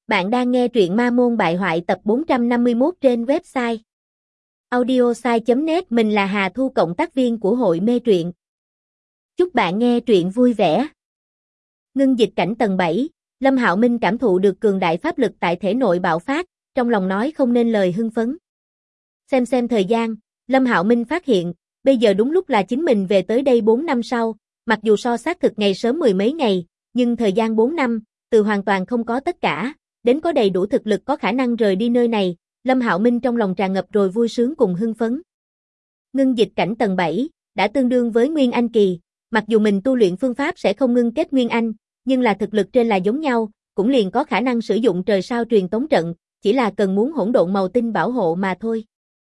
Bạn đang nghe truyện Ma Môn Bại Hoại tập 451 trên website audiosai.net. Mình là Hà Thu, cộng tác viên của hội mê truyện. Chúc bạn nghe truyện vui vẻ. Ngưng dịch cảnh tầng 7, Lâm Hạo Minh cảm thụ được cường đại pháp lực tại thể nội bạo phát, trong lòng nói không nên lời hưng phấn. Xem thời gian, Lâm Hạo Minh phát hiện, bây giờ đúng lúc là chính mình về tới đây 4 năm sau, mặc dù so xác thực ngày sớm mười mấy ngày, nhưng thời gian 4 năm, từ hoàn toàn không có tất cả, đến có đầy đủ thực lực có khả năng rời đi nơi này, Lâm Hạo Minh trong lòng tràn ngập rồi vui sướng cùng hưng phấn. Ngưng dịch cảnh tầng 7, đã tương đương với Nguyên Anh kỳ, mặc dù mình tu luyện phương pháp sẽ không ngưng kết Nguyên Anh, nhưng là thực lực trên là giống nhau, cũng liền có khả năng sử dụng trời sao truyền tống trận, chỉ là cần muốn hỗn độn màu tinh bảo hộ mà thôi.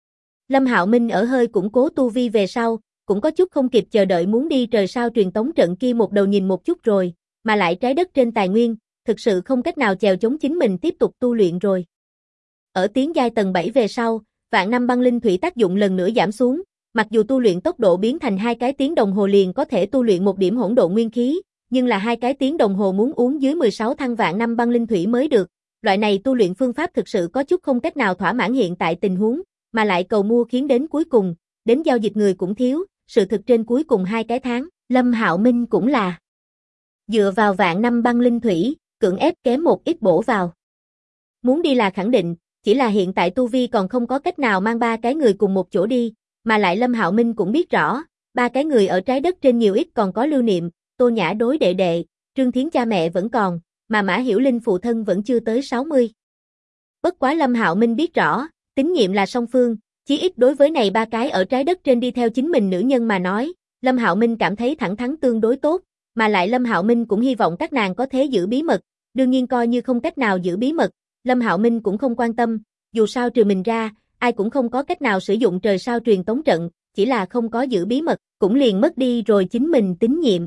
Lâm Hạo Minh ở hơi củng cố tu vi về sau, cũng có chút không kịp chờ đợi muốn đi trời sao truyền tống trận kia một đầu nhìn một chút rồi, mà lại trái đất trên tài nguyên, thực sự không cách nào chèo chống chính mình tiếp tục tu luyện rồi. Ở tiến giai tầng 7 về sau, vạn năm băng linh thủy tác dụng lần nữa giảm xuống, mặc dù tu luyện tốc độ biến thành 2 cái tiếng đồng hồ liền có thể tu luyện một điểm hỗn độn nguyên khí, nhưng là 2 cái tiếng đồng hồ muốn uống dưới 16 thăng vạn năm băng linh thủy mới được. Loại này tu luyện phương pháp thực sự có chút không cách nào thỏa mãn hiện tại tình huống, mà lại cầu mua khiến đến cuối cùng, đến giao dịch người cũng thiếu, sự thực trên cuối cùng 2 cái tháng, Lâm Hạo Minh cũng là dựa vào vạn năm băng linh thủy, cưỡng ép kém một ít bổ vào. Muốn đi là khẳng định, chỉ là hiện tại tu vi còn không có cách nào mang 3 cái người cùng một chỗ đi, mà lại Lâm Hạo Minh cũng biết rõ, 3 cái người ở trái đất trên nhiều ít còn có lưu niệm, Tô Nhã đối đệ đệ, Trương Thiến cha mẹ vẫn còn, mà Mã Hiểu Linh phụ thân vẫn chưa tới 60. Bất quá Lâm Hạo Minh biết rõ, tín nhiệm là song phương, chí ít đối với này 3 cái ở trái đất trên đi theo chính mình nữ nhân mà nói, Lâm Hạo Minh cảm thấy thẳng thắn tương đối tốt, mà lại Lâm Hạo Minh cũng hy vọng các nàng có thể giữ bí mật, đương nhiên coi như không cách nào giữ bí mật, Lâm Hạo Minh cũng không quan tâm, dù sao trừ mình ra, ai cũng không có cách nào sử dụng trời sao truyền tống trận, chỉ là không có giữ bí mật, cũng liền mất đi rồi chính mình tín nhiệm.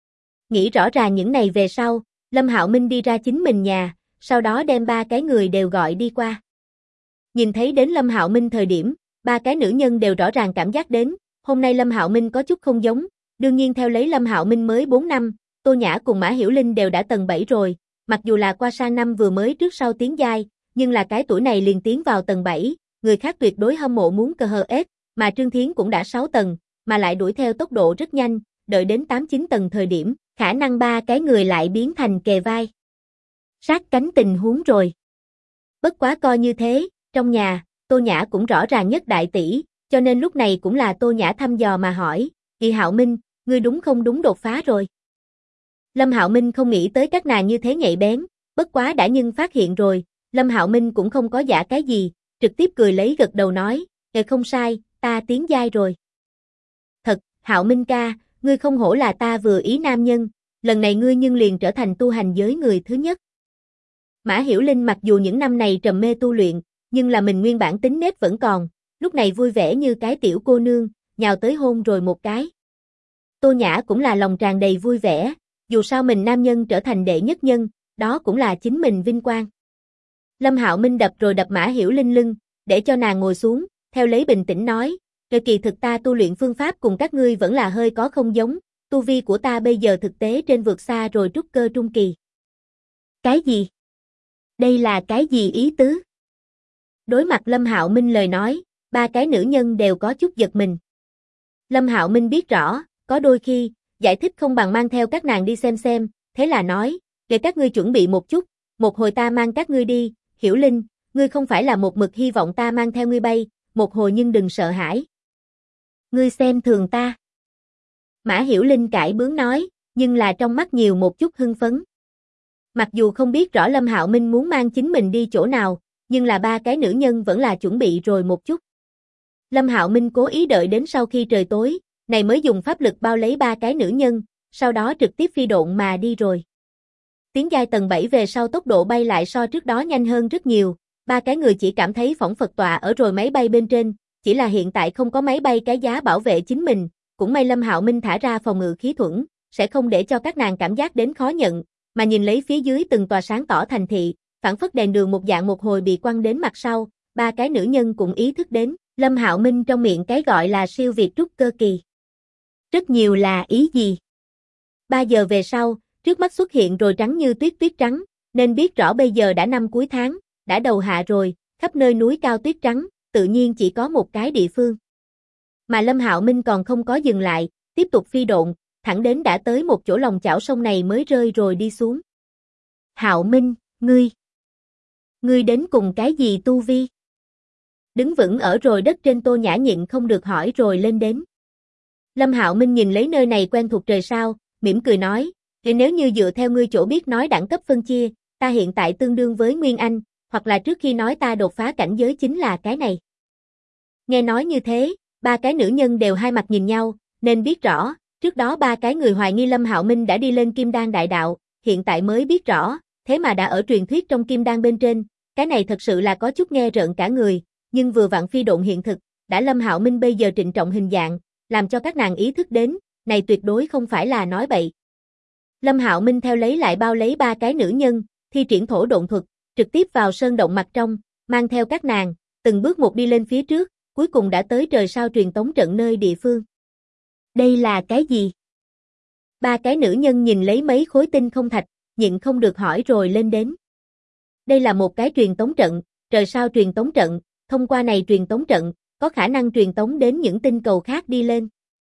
Nghĩ rõ ràng những này về sau, Lâm Hạo Minh đi ra chính mình nhà, sau đó đem 3 cái người đều gọi đi qua. Nhìn thấy đến Lâm Hạo Minh thời điểm, 3 cái nữ nhân đều rõ ràng cảm giác đến, hôm nay Lâm Hạo Minh có chút không giống, đương nhiên theo lấy Lâm Hạo Minh mới 4 năm, Tô Nhã cùng Mã Hiểu Linh đều đã tầng 7 rồi, mặc dù là qua sang năm vừa mới trước sau tiến giai, nhưng là cái tuổi này liền tiến vào tầng 7, người khác tuyệt đối hâm mộ muốn cờ hờ ép, mà Trương Thiến cũng đã 6 tầng, mà lại đuổi theo tốc độ rất nhanh, đợi đến 8-9 tầng thời điểm, khả năng 3 cái người lại biến thành kề vai sát cánh tình huống rồi. Bất quá coi như thế, trong nhà, Tô Nhã cũng rõ ràng nhất đại tỷ, cho nên lúc này cũng là Tô Nhã thăm dò mà hỏi, Kỳ Hạo Minh, ngươi đúng không đúng đột phá rồi? Lâm Hạo Minh không nghĩ tới các nàng như thế nhạy bén, bất quá đã nhưng phát hiện rồi, Lâm Hạo Minh cũng không có giả cái gì, trực tiếp cười lấy gật đầu nói, không sai, ta tiến giai rồi. Thật, Hạo Minh ca, ngươi không hổ là ta vừa ý nam nhân, lần này ngươi nhưng liền trở thành tu hành giới người thứ nhất. Mã Hiểu Linh mặc dù những năm này trầm mê tu luyện, nhưng là mình nguyên bản tính nết vẫn còn, lúc này vui vẻ như cái tiểu cô nương, nhào tới hôn rồi một cái. Tô Nhã cũng là lòng tràn đầy vui vẻ, dù sao mình nam nhân trở thành đệ nhất nhân, đó cũng là chính mình vinh quang. Lâm Hạo Minh đập rồi đập Mã Hiểu Linh lưng, để cho nàng ngồi xuống, theo lấy bình tĩnh nói, kỳ thực ta tu luyện phương pháp cùng các ngươi vẫn là hơi có không giống, tu vi của ta bây giờ thực tế trên vượt xa rồi trúc cơ trung kỳ. Cái gì? Đây là cái gì ý tứ? Đối mặt Lâm Hạo Minh lời nói, 3 cái nữ nhân đều có chút giật mình. Lâm Hạo Minh biết rõ, có đôi khi, giải thích không bằng mang theo các nàng đi xem, thế là nói, để các ngươi chuẩn bị một chút, một hồi ta mang các ngươi đi, Hiểu Linh, ngươi không phải là một mực hy vọng ta mang theo ngươi bay, một hồi nhưng đừng sợ hãi. Ngươi xem thường ta. Mã Hiểu Linh cãi bướng nói, nhưng là trong mắt nhiều một chút hưng phấn. Mặc dù không biết rõ Lâm Hạo Minh muốn mang chính mình đi chỗ nào, nhưng là 3 cái nữ nhân vẫn là chuẩn bị rồi một chút. Lâm Hạo Minh cố ý đợi đến sau khi trời tối, này mới dùng pháp lực bao lấy 3 cái nữ nhân, sau đó trực tiếp phi độn mà đi rồi. Tiến giai tầng 7 về sau tốc độ bay lại so trước đó nhanh hơn rất nhiều, 3 cái người chỉ cảm thấy phỏng phật tọa ở rồi máy bay bên trên, chỉ là hiện tại không có máy bay cái giá bảo vệ chính mình, cũng may Lâm Hạo Minh thả ra phòng ngự khí thuẫn, sẽ không để cho các nàng cảm giác đến khó nhận, mà nhìn lấy phía dưới từng tòa sáng tỏ thành thị, phản phất đèn đường một dạng một hồi bị quăng đến mặt sau, 3 cái nữ nhân cũng ý thức đến, Lâm Hạo Minh trong miệng cái gọi là siêu việt trúc cơ kỳ. Rất nhiều là ý gì? 3 giờ về sau, trước mắt xuất hiện rồi trắng như tuyết trắng, nên biết rõ bây giờ đã năm cuối tháng, đã đầu hạ rồi, khắp nơi núi cao tuyết trắng, tự nhiên chỉ có một cái địa phương. Mà Lâm Hạo Minh còn không có dừng lại, tiếp tục phi độn, thẳng đến đã tới một chỗ lòng chảo sông này mới rơi rồi đi xuống. Hạo Minh, ngươi đến cùng cái gì tu vi? Đứng vững ở rồi đất trên Tô Nhã nhịn không được hỏi rồi lên đến. Lâm Hạo Minh nhìn lấy nơi này quen thuộc trời sao, mỉm cười nói, thì nếu như dựa theo ngươi chỗ biết nói đẳng cấp phân chia, ta hiện tại tương đương với Nguyên Anh, hoặc là trước khi nói ta đột phá cảnh giới chính là cái này. Nghe nói như thế, ba cái nữ nhân đều hai mặt nhìn nhau, nên biết rõ, trước đó ba cái người hoài nghi Lâm Hạo Minh đã đi lên Kim Đan đại đạo, hiện tại mới biết rõ, thế mà đã ở truyền thuyết trong Kim Đan bên trên, cái này thật sự là có chút nghe rợn cả người, nhưng vừa vặn phi độn hiện thực, đã Lâm Hạo Minh bây giờ trịnh trọng hình dạng, làm cho các nàng ý thức đến, này tuyệt đối không phải là nói bậy. Lâm Hạo Minh theo lấy lại bao lấy ba cái nữ nhân, thi triển thổ độn thuật, trực tiếp vào sơn động mặt trong, mang theo các nàng, từng bước một đi lên phía trước, cuối cùng đã tới trời sao truyền tống trận nơi địa phương. Đây là cái gì? Ba cái nữ nhân nhìn lấy mấy khối tinh không thạch, nhịn không được hỏi rồi lên đến. Đây là một cái truyền tống trận, trời sao truyền tống trận, thông qua này truyền tống trận, có khả năng truyền tống đến những tinh cầu khác đi lên.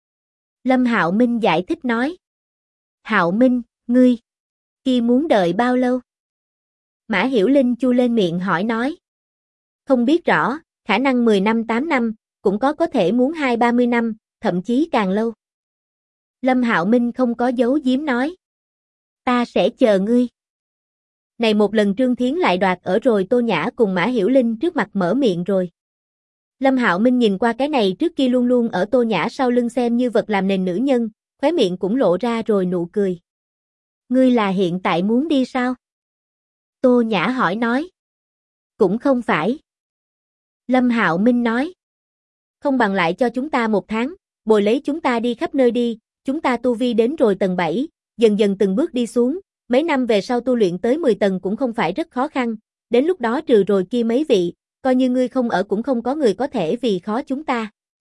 Lâm Hạo Minh giải thích nói. Hạo Minh, ngươi kia muốn đợi bao lâu? Mã Hiểu Linh chu lên miệng hỏi nói. Không biết rõ, khả năng 10 năm 8 năm, cũng có thể muốn 20-30 năm, thậm chí càng lâu. Lâm Hạo Minh không có giấu giếm nói. Ta sẽ chờ ngươi. Này một lần Trương Thiến lại đoạt ở rồi Tô Nhã cùng Mã Hiểu Linh trước mặt mở miệng rồi. Lâm Hạo Minh nhìn qua cái này trước kia luôn luôn ở Tô Nhã sau lưng xem như vật làm nền nữ nhân, khóe miệng cũng lộ ra rồi nụ cười. Ngươi là hiện tại muốn đi sao? Tô Nhã hỏi nói. Cũng không phải. Lâm Hạo Minh nói. Không bằng lại cho chúng ta 1 tháng, bồi lấy chúng ta đi khắp nơi đi, chúng ta tu vi đến rồi tầng 7, dần dần từng bước đi xuống, mấy năm về sau tu luyện tới 10 tầng cũng không phải rất khó khăn, đến lúc đó trừ rồi kia mấy vị, coi như ngươi không ở cũng không có người có thể vì khó chúng ta.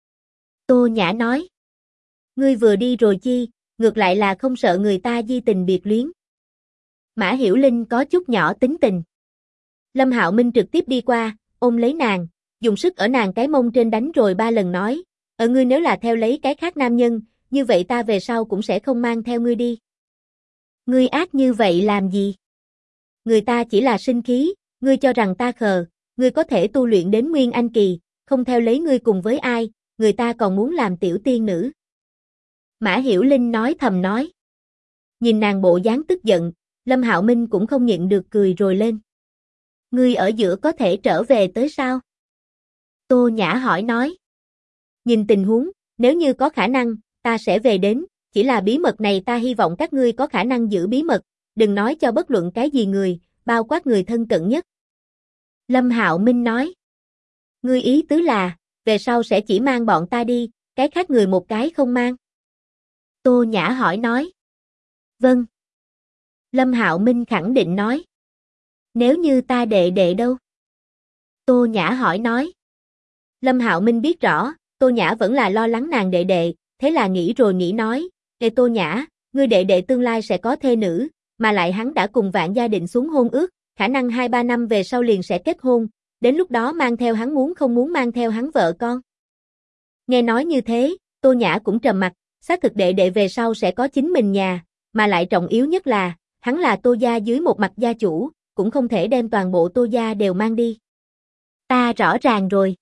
Tô Nhã nói. Ngươi vừa đi rồi chi, ngược lại là không sợ người ta di tình biệt luyến. Mã Hiểu Linh có chút nhỏ tính tình. Lâm Hạo Minh trực tiếp đi qua, ôm lấy nàng, dùng sức ở nàng cái mông trên đánh rồi 3 lần nói, ngươi nếu là theo lấy cái khác nam nhân, như vậy ta về sau cũng sẽ không mang theo ngươi đi. Ngươi ác như vậy làm gì? Người ta chỉ là sinh khí, ngươi cho rằng ta khờ, ngươi có thể tu luyện đến Nguyên Anh kỳ, không theo lấy ngươi cùng với ai, người ta còn muốn làm tiểu tiên nữ. Mã Hiểu Linh nói thầm nói. Nhìn nàng bộ dáng tức giận, Lâm Hạo Minh cũng không nhịn được cười rồi lên. Ngươi ở giữa có thể trở về tới sao? Tô Nhã hỏi nói. Nhìn tình huống, nếu như có khả năng, ta sẽ về đến, chỉ là bí mật này ta hy vọng các ngươi có khả năng giữ bí mật, đừng nói cho bất luận cái gì người, bao quát người thân cận nhất. Lâm Hạo Minh nói. Ngươi ý tứ là, về sau sẽ chỉ mang bọn ta đi, cái khác người một cái không mang. Tô Nhã hỏi nói. Vâng. Lâm Hạo Minh khẳng định nói. Nếu như ta đệ đệ đâu? Tô Nhã hỏi nói. Lâm Hạo Minh biết rõ, Tô Nhã vẫn là lo lắng nàng đệ đệ, thế là nghĩ rồi nghĩ nói, Ê Tô Nhã, ngươi đệ đệ tương lai sẽ có thê nữ, mà lại hắn đã cùng Vạn gia định xuống hôn ước, khả năng 2-3 năm về sau liền sẽ kết hôn, đến lúc đó mang theo hắn muốn không muốn mang theo hắn vợ con. Nghe nói như thế, Tô Nhã cũng trầm mặt, xác thực đệ đệ về sau sẽ có chính mình nhà, mà lại trọng yếu nhất là, hắn là Tô gia dưới một mặt gia chủ, cũng không thể đem toàn bộ Tô gia đều mang đi. Ta rõ ràng rồi.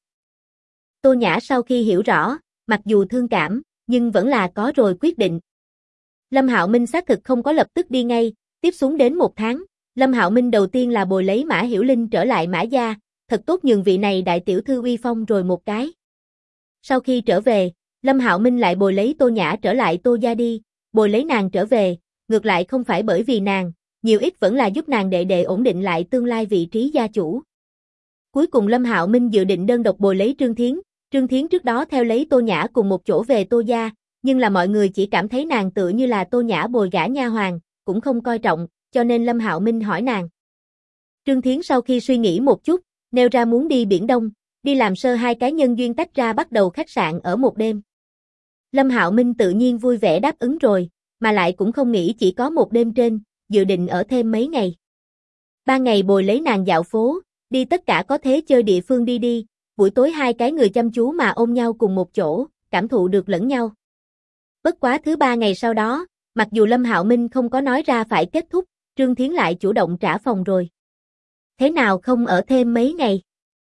Tô Nhã sau khi hiểu rõ, mặc dù thương cảm, nhưng vẫn là có rồi quyết định. Lâm Hạo Minh xác thực không có lập tức đi ngay, tiếp xuống đến 1 tháng, Lâm Hạo Minh đầu tiên là bồi lấy Mã Hiểu Linh trở lại Mã gia, thật tốt nhường vị này đại tiểu thư uy phong rồi một cái. Sau khi trở về, Lâm Hạo Minh lại bồi lấy Tô Nhã trở lại Tô gia đi, bồi lấy nàng trở về, ngược lại không phải bởi vì nàng, nhiều ít vẫn là giúp nàng đệ đệ ổn định lại tương lai vị trí gia chủ. Cuối cùng Lâm Hạo Minh dự định đơn độc bồi lấy Trương Thiến trước đó theo lấy Tô Nhã cùng một chỗ về Tô gia, nhưng là mọi người chỉ cảm thấy nàng tựa như là Tô Nhã bồi gả nha hoàn, cũng không coi trọng, cho nên Lâm Hạo Minh hỏi nàng. Trương Thiến sau khi suy nghĩ một chút, nêu ra muốn đi Biển Đông, đi làm sơ 2 cái nhân duyên tách ra bắt đầu khách sạn ở một đêm. Lâm Hạo Minh tự nhiên vui vẻ đáp ứng rồi, mà lại cũng không nghĩ chỉ có một đêm trên, dự định ở thêm mấy ngày. Ban ngày bồi lấy nàng dạo phố, đi tất cả có thế chơi địa phương đi đi, buổi tối hai cái người chăm chú mà ôm nhau cùng một chỗ, cảm thụ được lẫn nhau. Bất quá thứ 3 ngày sau đó, mặc dù Lâm Hạo Minh không có nói ra phải kết thúc, Trương Thiến lại chủ động trả phòng rồi. Thế nào không ở thêm mấy ngày?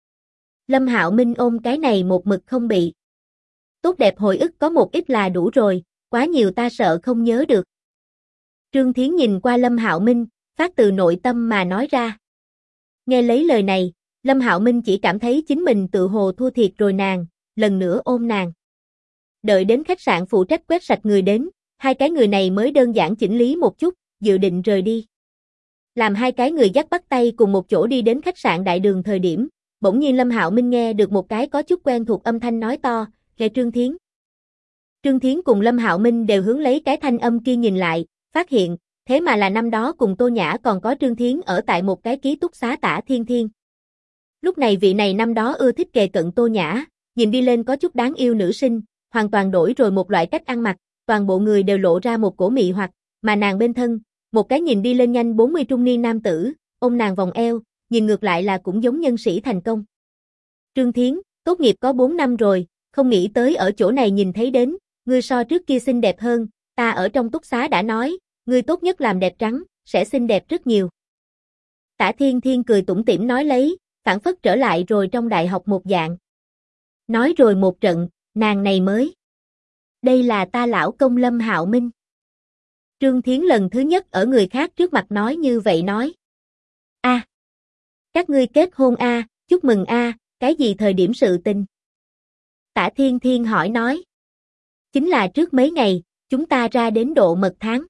Lâm Hạo Minh ôm cái này một mực không bị. Tốt đẹp hồi ức có một ít là đủ rồi, quá nhiều ta sợ không nhớ được. Trương Thiến nhìn qua Lâm Hạo Minh, phát từ nội tâm mà nói ra. Nghe lấy lời này, Lâm Hạo Minh chỉ cảm thấy chính mình tự hồ thua thiệt rồi nàng, lần nữa ôm nàng. Đợi đến khách sạn phụ trách quét sạch người đến, hai cái người này mới đơn giản chỉnh lý một chút, dự định rời đi. Làm hai cái người dắt bắt tay cùng một chỗ đi đến khách sạn đại đường thời điểm, bỗng nhiên Lâm Hạo Minh nghe được một cái có chút quen thuộc âm thanh nói to, "Nghe Trương Thiến." Trương Thiến cùng Lâm Hạo Minh đều hướng lấy cái thanh âm kia nhìn lại, phát hiện, thế mà là năm đó cùng Tô Nhã còn có Trương Thiến ở tại một cái ký túc xá Tả Thiên Thiên. Lúc này vị này năm đó ưa thích kề cận Tô Nhã, nhìn đi lên có chút đáng yêu nữ sinh, hoàn toàn đổi rồi một loại cách ăn mặc, toàn bộ người đều lộ ra một cổ mị hoặc, mà nàng bên thân, một cái nhìn đi lên nhanh 40 trung niên nam tử, ôm nàng vòng eo, nhìn ngược lại là cũng giống nhân sĩ thành công. Trương Thiến, tốt nghiệp có 4 năm rồi, không nghĩ tới ở chỗ này nhìn thấy đến, ngươi so trước kia xinh đẹp hơn, ta ở trong túc xá đã nói, ngươi tốt nhất làm đẹp trắng, sẽ xinh đẹp rất nhiều. Tả Thiên Thiên cười tủm tỉm nói lấy, phản phất trở lại rồi trong đại học một dạng. Nói rồi một trận, nàng này mới. Đây là ta lão công Lâm Hạo Minh. Trương Thiến lần thứ nhất ở người khác trước mặt nói như vậy nói. A, các ngươi kết hôn a, chúc mừng a, cái gì thời điểm sự tình? Tả Thiên Thiên hỏi nói. Chính là trước mấy ngày, chúng ta ra đến độ mật tháng.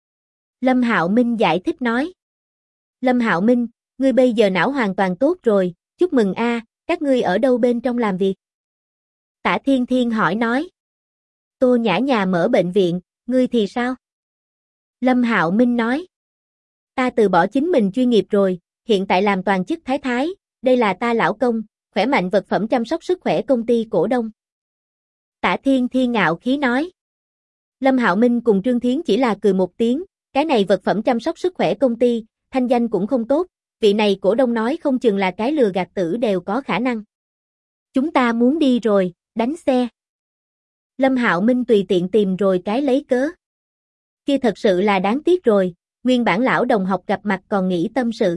Lâm Hạo Minh giải thích nói. Lâm Hạo Minh, ngươi bây giờ não hoàn toàn tốt rồi, chúc mừng a, các ngươi ở đâu bên trong làm việc? Tả Thiên Thiên hỏi nói. Tô Nhã nhà mở bệnh viện, ngươi thì sao? Lâm Hạo Minh nói. Ta từ bỏ chính mình chuyên nghiệp rồi, hiện tại làm toàn chức thái thái, đây là ta lão công, khỏe mạnh vật phẩm chăm sóc sức khỏe công ty cổ đông. Tả Thiên Thiên ngạo khí nói. Lâm Hạo Minh cùng Trương Thiến chỉ là cười một tiếng, cái này vật phẩm chăm sóc sức khỏe công ty, thanh danh cũng không tốt, vị này cổ đông nói không chừng là cái lừa gạt tử đều có khả năng. Chúng ta muốn đi rồi, đánh xe. Lâm Hạo Minh tùy tiện tìm rồi cái lấy cớ. Kia thật sự là đáng tiếc rồi, nguyên bản lão đồng học gặp mặt còn nghĩ tâm sự.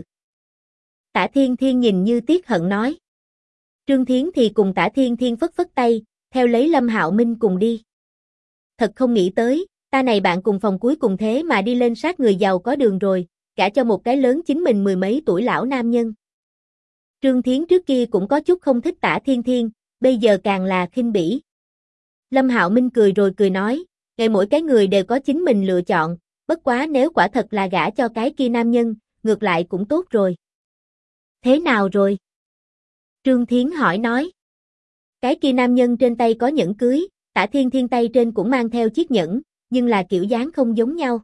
Tả Thiên Thiên nhìn như tiếc hận nói. Trương Thiến thì cùng Tả Thiên Thiên phất phất tay, theo lấy Lâm Hạo Minh cùng đi. Thật không nghĩ tới, ta này bạn cùng phòng cuối cùng thế mà đi lên sát người giàu có đường rồi, gả cho một cái lớn chính mình mười mấy tuổi lão nam nhân. Trương Thiến trước kia cũng có chút không thích Tả Thiên Thiên, bây giờ càng là khinh bỉ. Lâm Hạo Minh cười rồi cười nói, ngày mỗi cái người đều có chính mình lựa chọn, bất quá nếu quả thật là gả cho cái kia nam nhân, ngược lại cũng tốt rồi. Thế nào rồi? Trương Thiến hỏi nói. Cái kia nam nhân trên tay có nhẫn cưới, Tả Thiên Thiên tay trên cũng mang theo chiếc nhẫn, nhưng là kiểu dáng không giống nhau.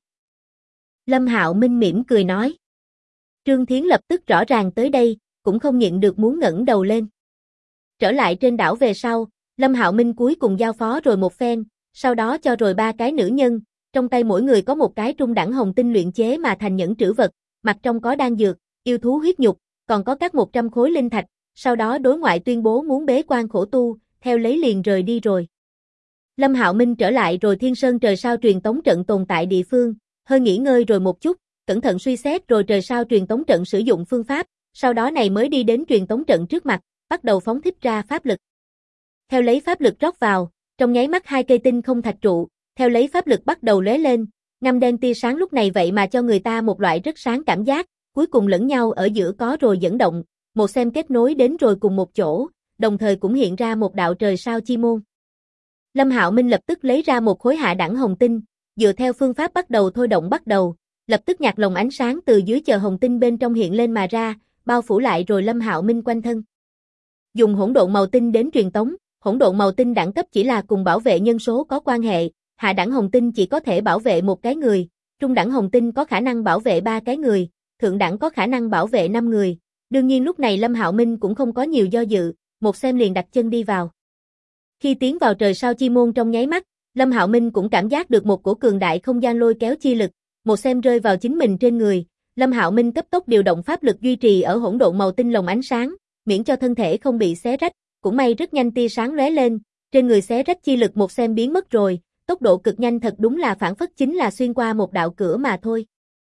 Lâm Hạo Minh mỉm cười nói. Trương Thiến lập tức rõ ràng tới đây, cũng không nhịn được muốn ngẩng đầu lên. Trở lại trên đảo về sau, Lâm Hạo Minh cuối cùng giao phó rồi một phen, sau đó cho rồi 3 cái nữ nhân, trong tay mỗi người có một cái trung đẳng hồng tinh luyện chế mà thành nhẫn trữ vật, mặt trong có đan dược, yêu thú huyết nhục, còn có các 100 khối linh thạch, sau đó đối ngoại tuyên bố muốn bế quan khổ tu, theo lấy liền rời đi rồi. Lâm Hạo Minh trở lại rồi Thiên Sơn trời sao truyền tống trận tồn tại địa phương, hơi nghỉ ngơi rồi một chút, cẩn thận suy xét rồi trời sao truyền tống trận sử dụng phương pháp, sau đó này mới đi đến truyền tống trận trước mặt, bắt đầu phóng thích ra pháp lực. Theo lấy pháp lực rót vào, trong nháy mắt 2 cây tinh không thạch trụ, theo lấy pháp lực bắt đầu lóe lên, ngăm đen tia sáng lúc này vậy mà cho người ta một loại rất sáng cảm giác, cuối cùng lẫn nhau ở giữa có rồi dẫn động, một xem kết nối đến rồi cùng một chỗ, đồng thời cũng hiện ra một đạo trời sao chi môn. Lâm Hạo Minh lập tức lấy ra một khối hạ đẳng hồng tinh, dựa theo phương pháp bắt đầu thôi động bắt đầu, lập tức nhạt lồng ánh sáng từ dưới chờ hồng tinh bên trong hiện lên mà ra, bao phủ lại rồi Lâm Hạo Minh quanh thân. Dùng hỗn độn màu tinh đến truyền tống, hỗn độn màu tinh đẳng cấp chỉ là cùng bảo vệ nhân số có quan hệ, hạ đẳng hồng tinh chỉ có thể bảo vệ một cái người, trung đẳng hồng tinh có khả năng bảo vệ 3 cái người, thượng đẳng có khả năng bảo vệ 5 người. Đương nhiên lúc này Lâm Hạo Minh cũng không có nhiều do dự, một xem liền đặt chân đi vào. Khi tiến vào trời sao chi môn trong nháy mắt, Lâm Hạo Minh cũng cảm giác được một cổ cường đại không gian lôi kéo chi lực, một xem rơi vào chính mình trên người, Lâm Hạo Minh cấp tốc điều động pháp lực duy trì ở hỗn độn màu tinh lồng ánh sáng, miễn cho thân thể không bị xé rách, cũng may rất nhanh tia sáng lóe lên, trên người xé rách chi lực một xem biến mất rồi, tốc độ cực nhanh thật đúng là phản phất chính là xuyên qua một đạo cửa mà thôi.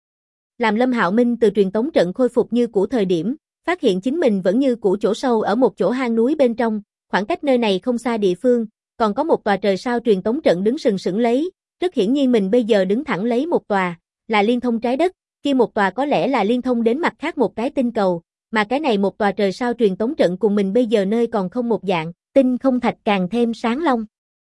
Làm Lâm Hạo Minh từ truyền tống trận khôi phục như cũ thời điểm, phát hiện chính mình vẫn như cũ chỗ sâu ở một chỗ hang núi bên trong, khoảng cách nơi này không xa địa phương, còn có một tòa trời sao truyền tống trận đứng sừng sững lấy, rất hiển nhiên mình bây giờ đứng thẳng lấy một tòa, là liên thông trái đất, kia một tòa có lẽ là liên thông đến mặt khác một cái tinh cầu, mà cái này một tòa trời sao truyền tống trận cùng mình bây giờ nơi còn không một dạng, tinh không thạch càng thêm sáng long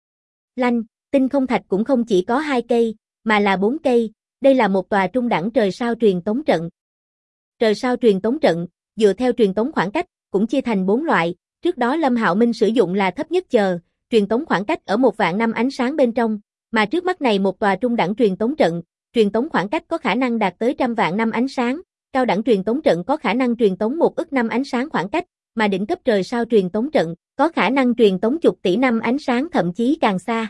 lanh, tinh không thạch cũng không chỉ có 2 cây, mà là 4 cây, đây là một tòa trung đẳng trời sao truyền tống trận. Trời sao truyền tống trận, dựa theo truyền tống khoảng cách, cũng chia thành 4 loại, trước đó Lâm Hạo Minh sử dụng là thấp nhất chờ, truyền tống khoảng cách ở 1.000 năm ánh sáng bên trong, mà trước mắt này một tòa trung đẳng truyền tống trận, truyền tống khoảng cách có khả năng đạt tới 100.000 năm ánh sáng, cao đẳng truyền tống trận có khả năng truyền tống 1 ức năm ánh sáng khoảng cách, mà đỉnh cấp trời sao truyền tống trận, có khả năng truyền tống chục tỷ năm ánh sáng thậm chí càng xa.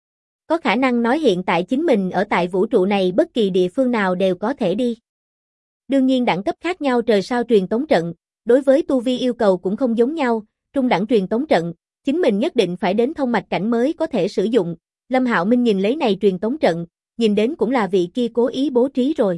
Có khả năng nói hiện tại chính mình ở tại vũ trụ này bất kỳ địa phương nào đều có thể đi. Đương nhiên đẳng cấp khác nhau trời sao truyền tống trận, đối với tu vi yêu cầu cũng không giống nhau, trung đẳng truyền tống trận, chính mình nhất định phải đến thông mạch cảnh mới có thể sử dụng. Lâm Hạo Minh nhìn lấy này truyền tống trận, nhìn đến cũng là vị kia cố ý bố trí rồi.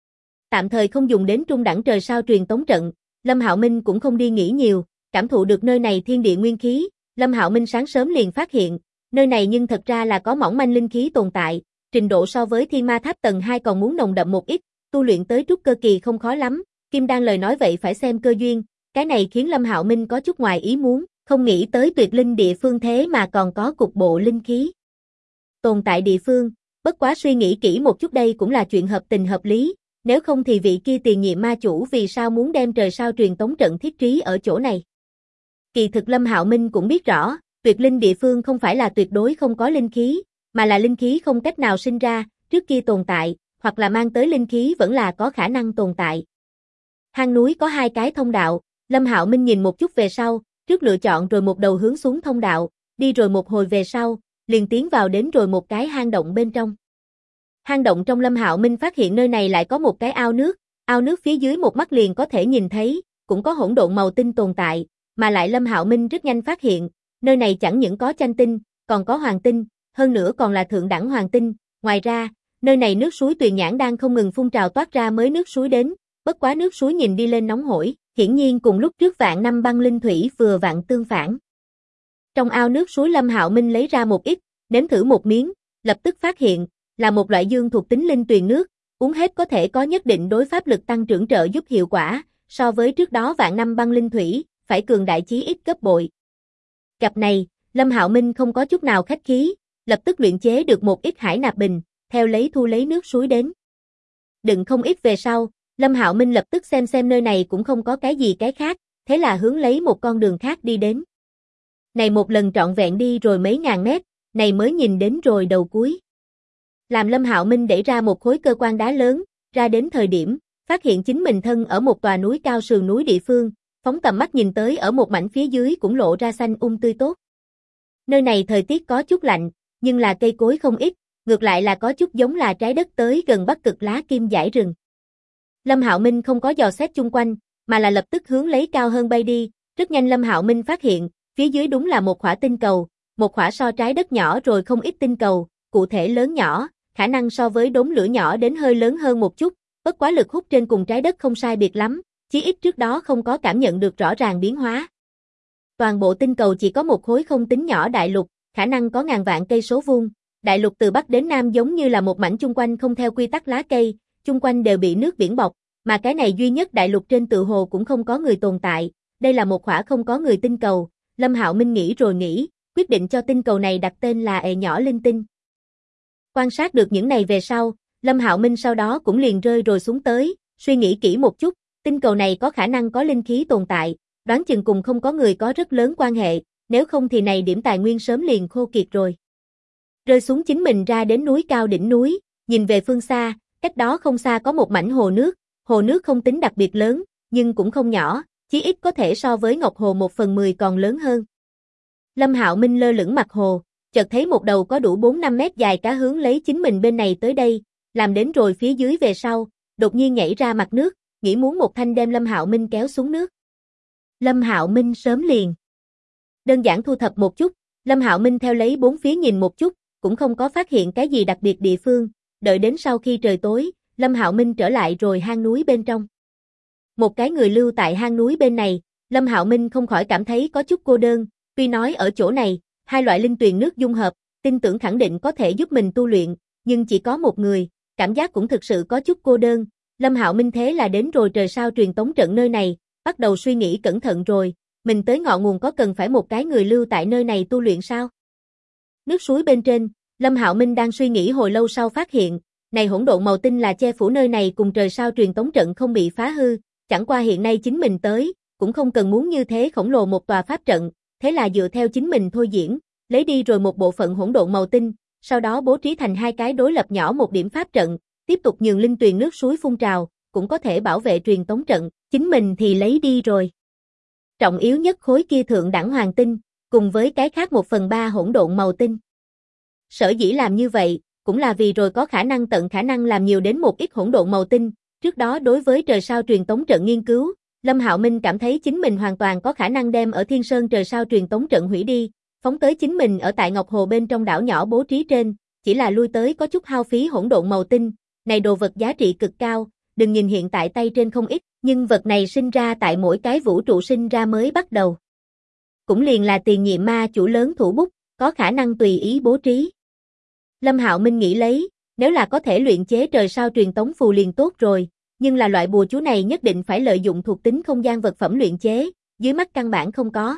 Tạm thời không dùng đến trung đẳng trời sao truyền tống trận, Lâm Hạo Minh cũng không đi nghĩ nhiều, cảm thụ được nơi này thiên địa nguyên khí, Lâm Hạo Minh sáng sớm liền phát hiện, nơi này nhưng thật ra là có mỏng manh linh khí tồn tại, trình độ so với Thiên Ma Tháp tầng 2 còn muốn nồng đậm một ít, tu luyện tới trúc cơ kỳ không khó lắm, Kim Đan lời nói vậy phải xem cơ duyên, cái này khiến Lâm Hạo Minh có chút ngoài ý muốn, không nghĩ tới tuyệt linh địa phương thế mà còn có cục bộ linh khí tồn tại địa phương, bất quá suy nghĩ kỹ một chút đây cũng là chuyện hợp tình hợp lý, nếu không thì vị kia tiền nhiệm ma chủ vì sao muốn đem trời sao truyền tống trận thiết trí ở chỗ này. Kỳ thực Lâm Hạo Minh cũng biết rõ, tuyệt linh địa phương không phải là tuyệt đối không có linh khí, mà là linh khí không cách nào sinh ra, trước kia tồn tại, hoặc là mang tới linh khí vẫn là có khả năng tồn tại. Hang núi có 2 cái thông đạo, Lâm Hạo Minh nhìn một chút về sau, trước lựa chọn rồi một đầu hướng xuống thông đạo, đi rồi một hồi về sau, liền tiến vào đến rồi một cái hang động bên trong. Hang động trong Lâm Hạo Minh phát hiện nơi này lại có một cái ao nước phía dưới một mắt liền có thể nhìn thấy, cũng có hỗn độn màu tinh tồn tại, mà lại Lâm Hạo Minh rất nhanh phát hiện, nơi này chẳng những có chanh tinh, còn có hoàng tinh, hơn nữa còn là thượng đẳng hoàng tinh, ngoài ra, nơi này nước suối Tuyền Nhãn đang không ngừng phun trào toát ra mới nước suối đến, bất quá nước suối nhìn đi lên nóng hổi, hiển nhiên cùng lúc trước vạn năm băng linh thủy vừa vặn tương phản. Trong ao nước suối Lâm Hạo Minh lấy ra một ít, nếm thử một miếng, lập tức phát hiện, là một loại dương thuộc tính linh tuyền nước, uống hết có thể có nhất định đối pháp lực tăng trưởng trợ giúp hiệu quả, so với trước đó vạn năm băng linh thủy, phải cường đại chí ít gấp bội. Gặp này, Lâm Hạo Minh không có chút nào khách khí, lập tức luyện chế được một ít hải nạp bình, theo thu lấy nước suối đến. Đừng không ít về sau, Lâm Hạo Minh lập tức xem nơi này cũng không có cái gì cái khác, thế là hướng lấy một con đường khác đi đến. Này một lần trọn vẹn đi rồi mấy ngàn mét, này mới nhìn đến rồi đầu cuối. Làm Lâm Hạo Minh đẩy ra một khối cơ quan đá lớn, ra đến thời điểm, phát hiện chính mình thân ở một tòa núi cao sườn núi địa phương, phóng tầm mắt nhìn tới ở một mảnh phía dưới cũng lộ ra xanh tươi tốt. Nơi này thời tiết có chút lạnh, nhưng là cây cối không ít, ngược lại là có chút giống là trái đất tới gần Bắc Cực lá kim dải rừng. Lâm Hạo Minh không có dò xét chung quanh, mà là lập tức hướng lấy cao hơn bay đi, rất nhanh Lâm Hạo Minh phát hiện, phía dưới đúng là một khỏa tinh cầu, một khỏa so trái đất nhỏ rồi không ít tinh cầu, cụ thể lớn nhỏ, khả năng so với đốm lửa nhỏ đến hơi lớn hơn một chút, bất quá lực hút trên cùng trái đất không sai biệt lắm, chí ít trước đó không có cảm nhận được rõ ràng biến hóa. Toàn bộ tinh cầu chỉ có một khối không tính nhỏ đại lục, khả năng có ngàn vạn cây số vuông, đại lục từ bắc đến nam giống như là một mảnh chung quanh không theo quy tắc lá cây, chung quanh đều bị nước biển bọc, mà cái này duy nhất đại lục trên tự hồ cũng không có người tồn tại, đây là một khỏa không có người tinh cầu, Lâm Hạo Minh nghĩ rồi nghĩ, quyết định cho tinh cầu này đặt tên là Ệ nhỏ linh tinh. Quan sát được những này về sau, Lâm Hạo Minh sau đó cũng liền rơi rồi xuống tới, suy nghĩ kỹ một chút, tinh cầu này có khả năng có linh khí tồn tại, đoán chừng cùng không có người có rất lớn quan hệ, nếu không thì này điểm tài nguyên sớm liền khô kiệt rồi. Rơi xuống chính mình ra đến núi cao đỉnh núi, nhìn về phương xa, cách đó không xa có một mảnh hồ nước không tính đặc biệt lớn, nhưng cũng không nhỏ, chí ít có thể so với Ngọc Hồ 1/10 còn lớn hơn. Lâm Hạo Minh lơ lửng mặt hồ, chợt thấy một đầu có đủ 4-5 mét dài cá hướng lấy chính mình bên này tới đây, làm đến rồi phía dưới về sau, đột nhiên nhảy ra mặt nước, nghĩ muốn một thanh đem Lâm Hạo Minh kéo xuống nước. Lâm Hạo Minh sớm liền đơn giản thu thập một chút, Lâm Hạo Minh theo lấy bốn phía nhìn một chút, cũng không có phát hiện cái gì đặc biệt địa phương, đợi đến sau khi trời tối, Lâm Hạo Minh trở lại rồi hang núi bên trong. Một cái người lưu tại hang núi bên này, Lâm Hạo Minh không khỏi cảm thấy có chút cô đơn, tuy nói ở chỗ này, hai loại linh tuyền nước dung hợp, tin tưởng khẳng định có thể giúp mình tu luyện, nhưng chỉ có một người, cảm giác cũng thực sự có chút cô đơn. Lâm Hạo Minh thế là đến rồi trời sao truyền tống trận nơi này, bắt đầu suy nghĩ cẩn thận rồi, mình tới ngọn nguồn có cần phải một cái người lưu tại nơi này tu luyện sao? Nước suối bên trên, Lâm Hạo Minh đang suy nghĩ hồi lâu sau phát hiện, này hỗn độn màu tinh là che phủ nơi này cùng trời sao truyền tống trận không bị phá hư, chẳng qua hiện nay chính mình tới, cũng không cần muốn như thế khổng lồ một tòa pháp trận, thế là dựa theo chính mình thôi diễn, lấy đi rồi một bộ phận hỗn độn màu tinh, sau đó bố trí thành hai cái đối lập nhỏ một điểm pháp trận, tiếp tục nhường linh tuyền nước suối phun trào, cũng có thể bảo vệ truyền tống trận, chính mình thì lấy đi rồi. Trọng yếu nhất khối kia thượng đẳng hoàng tinh, cùng với cái khác 1/3 hỗn độn màu tinh. Sở dĩ làm như vậy, cũng là vì rồi có khả năng tận khả năng làm nhiều đến một ít hỗn độn màu tinh, trước đó đối với trời sao truyền tống trận nghiên cứu, Lâm Hạo Minh cảm thấy chính mình hoàn toàn có khả năng đem ở Thiên Sơn trời sao truyền tống trận hủy đi, phóng tới chính mình ở tại Ngọc Hồ bên trong đảo nhỏ bố trí trên, chỉ là lui tới có chút hao phí hỗn độn màu tinh, này đồ vật giá trị cực cao, đừng nhìn hiện tại tay trên không ít, nhưng vật này sinh ra tại mỗi cái vũ trụ sinh ra mới bắt đầu. Cũng liền là tiền nhiệm ma chủ lớn thủ bút, có khả năng tùy ý bố trí. Lâm Hạo Minh nghĩ lấy, nếu là có thể luyện chế trời sao truyền tống phù liền tốt rồi, nhưng là loại bùa chú này nhất định phải lợi dụng thuộc tính không gian vật phẩm luyện chế, dưới mắt căn bản không có.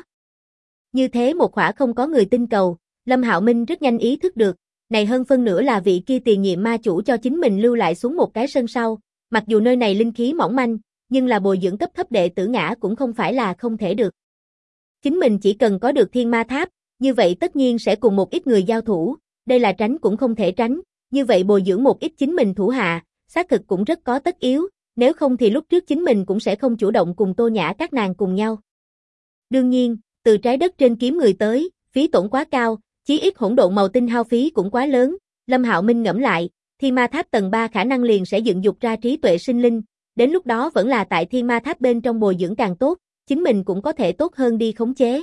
Như thế một khỏa không có người tinh cầu, Lâm Hạo Minh rất nhanh ý thức được, này hơn phân nửa là vị kia tiền nhiệm ma chủ cho chính mình lưu lại xuống một cái sân sau, mặc dù nơi này linh khí mỏng manh, nhưng là bồi dưỡng cấp thấp đệ tử ngã cũng không phải là không thể được. Chính mình chỉ cần có được thiên ma tháp, như vậy tất nhiên sẽ cùng một ít người giao thủ, đây là tránh cũng không thể tránh, như vậy bồi dưỡng một ít chính mình thủ hạ, xác thực cũng rất có tất yếu, nếu không thì lúc trước chính mình cũng sẽ không chủ động cùng Tô Nhã các nàng cùng nhau. Đương nhiên, từ trái đất trên kiếm người tới, phí tổn quá cao, chí ít hỗn độn màu tinh hao phí cũng quá lớn, Lâm Hạo Minh ngẫm lại, Thiên Ma Tháp tầng 3 khả năng liền sẽ dựng dục ra trí tuệ sinh linh, đến lúc đó vẫn là tại Thiên Ma Tháp bên trong bồi dưỡng càng tốt, chính mình cũng có thể tốt hơn đi khống chế.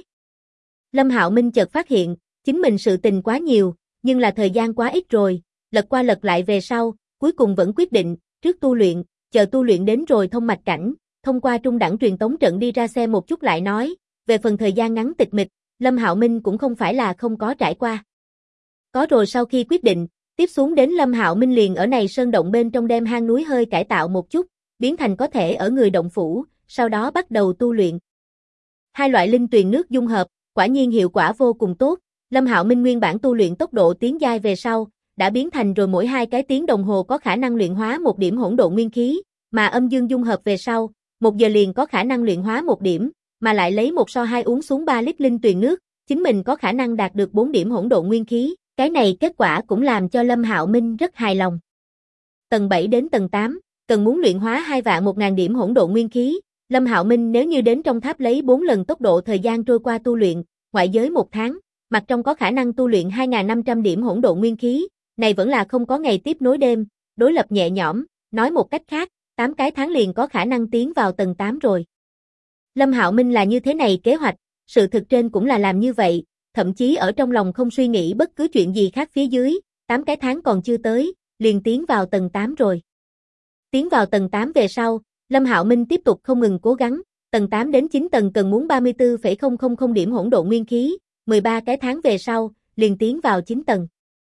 Lâm Hạo Minh chợt phát hiện, chính mình sự tình quá nhiều, nhưng là thời gian quá ít rồi, lật qua lật lại về sau, cuối cùng vẫn quyết định, trước tu luyện, chờ tu luyện đến rồi thông mạch cảnh, thông qua trung đẳng truyền tống trận đi ra xem một chút lại nói, về phần thời gian ngắn tịch mịch, Lâm Hạo Minh cũng không phải là không có trải qua. Có rồi sau khi quyết định, tiếp xuống đến Lâm Hạo Minh liền ở này sơn động bên trong đem hang núi hơi cải tạo một chút, biến thành có thể ở người động phủ, sau đó bắt đầu tu luyện. Hai loại linh tuyền nước dung hợp, quả nhiên hiệu quả vô cùng tốt, Lâm Hạo Minh nguyên bản tu luyện tốc độ tiến giai về sau, đã biến thành rồi mỗi 2 cái tiếng đồng hồ có khả năng luyện hóa một điểm hỗn độn nguyên khí, mà âm dương dung hợp về sau, 1 giờ liền có khả năng luyện hóa một điểm, mà lại lấy 1:2 uống xuống 3 lít linh tuyền nước, chính mình có khả năng đạt được 4 điểm hỗn độn nguyên khí, cái này kết quả cũng làm cho Lâm Hạo Minh rất hài lòng. Tầng 7 đến tầng 8, cần muốn luyện hóa 2.100.000 điểm hỗn độn nguyên khí, Lâm Hạo Minh nếu như đến trong tháp lấy 4 lần tốc độ thời gian trôi qua tu luyện, ngoại giới 1 tháng, mặt trong có khả năng tu luyện 2.500 điểm hỗn độn nguyên khí, này vẫn là không có ngày tiếp nối đêm, đối lập nhẹ nhõm, nói một cách khác, 8 cái tháng liền có khả năng tiến vào tầng 8 rồi. Lâm Hạo Minh là như thế này kế hoạch, sự thực trên cũng là làm như vậy, thậm chí ở trong lòng không suy nghĩ bất cứ chuyện gì khác phía dưới, 8 cái tháng còn chưa tới, liền tiến vào tầng 8 rồi. Tiến vào tầng 8 về sau, Lâm Hạo Minh tiếp tục không ngừng cố gắng, tầng 8 đến 9 tầng cần muốn 34,000 điểm hỗn độn nguyên khí, 13 cái tháng về sau, liền tiến vào 9 tầng.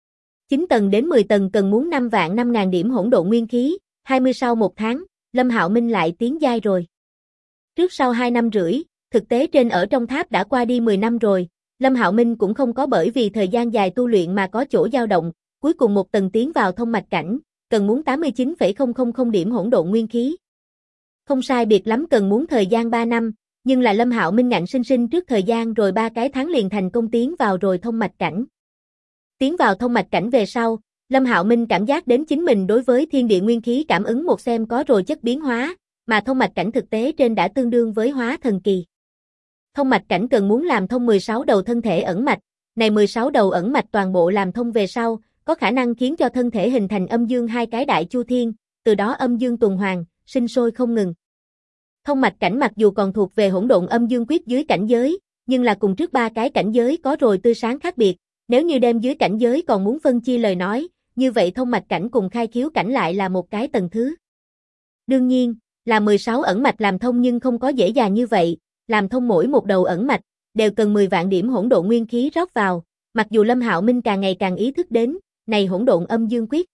9 tầng đến 10 tầng cần muốn 5.500.000 điểm hỗn độn nguyên khí, 20 sau 1 tháng, Lâm Hạo Minh lại tiến giai rồi. Trước sau 2 năm rưỡi, thực tế trên ở trong tháp đã qua đi 10 năm rồi, Lâm Hạo Minh cũng không có bởi vì thời gian dài tu luyện mà có chỗ dao động, cuối cùng một tầng tiến vào thông mạch cảnh, cần muốn 89,000 điểm hỗn độn nguyên khí. Không sai biệt lắm cần muốn thời gian 3 năm, nhưng là Lâm Hạo Minh ngạnh sinh sinh trước thời gian rồi 3 cái tháng liền thành công tiến vào rồi thông mạch cảnh. Tiến vào thông mạch cảnh về sau, Lâm Hạo Minh cảm giác đến chính mình đối với thiên địa nguyên khí cảm ứng một xem có rồi chất biến hóa, mà thông mạch cảnh thực tế trên đã tương đương với hóa thần kỳ. Thông mạch cảnh cần muốn làm thông 16 đầu thân thể ẩn mạch, này 16 đầu ẩn mạch toàn bộ làm thông về sau, có khả năng khiến cho thân thể hình thành âm dương 2 cái đại chu thiên, từ đó âm dương tuần hoàn, sinh sôi không ngừng. Thông mạch cảnh mặc dù còn thuộc về hỗn độn âm dương quyết dưới cảnh giới, nhưng là cùng trước ba cái cảnh giới có rồi tươi sáng khác biệt, nếu như đem dưới cảnh giới còn muốn phân chia lời nói, như vậy thông mạch cảnh cùng khai khiếu cảnh lại là một cái tầng thứ. Đương nhiên, là 16 ẩn mạch làm thông nhưng không có dễ dàng như vậy, làm thông mỗi một đầu ẩn mạch, đều cần 10 vạn điểm hỗn độn nguyên khí rót vào, mặc dù Lâm Hạo Minh càng ngày càng ý thức đến, này hỗn độn âm dương quyết.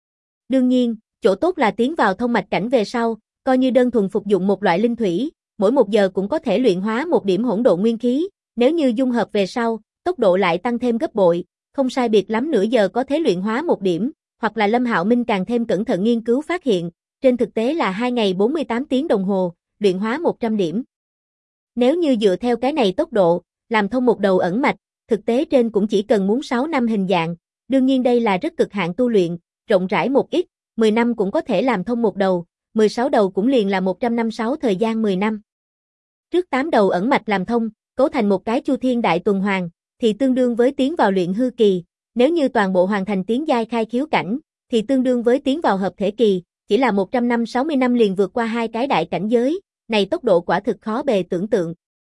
Đương nhiên, chỗ tốt là tiến vào thông mạch cảnh về sau, coi như đơn thuần phục dụng một loại linh thủy, mỗi 1 giờ cũng có thể luyện hóa 1 điểm hỗn độn nguyên khí, nếu như dung hợp về sau, tốc độ lại tăng thêm gấp bội, không sai biệt lắm nửa giờ có thể luyện hóa 1 điểm, hoặc là Lâm Hạo Minh càng thêm cẩn thận nghiên cứu phát hiện, trên thực tế là 2 ngày 48 tiếng đồng hồ, luyện hóa 100 điểm. Nếu như dựa theo cái này tốc độ, làm thông một đầu ẩn mạch, thực tế trên cũng chỉ cần muốn 6 năm hình dạng, đương nhiên đây là rất cực hạn tu luyện, rộng rãi một ít, 10 năm cũng có thể làm thông một đầu, 16 đầu cũng liền là 156 thời gian 10 năm. Trước 8 đầu ẩn mạch làm thông, cấu thành một cái chu thiên đại tuần hoàn, thì tương đương với tiến vào luyện hư kỳ, nếu như toàn bộ hoàn thành tiến giai khai khiếu cảnh, thì tương đương với tiến vào hợp thể kỳ, chỉ là 100 năm 60 năm liền vượt qua 2 cái đại cảnh giới, này tốc độ quả thực khó bề tưởng tượng.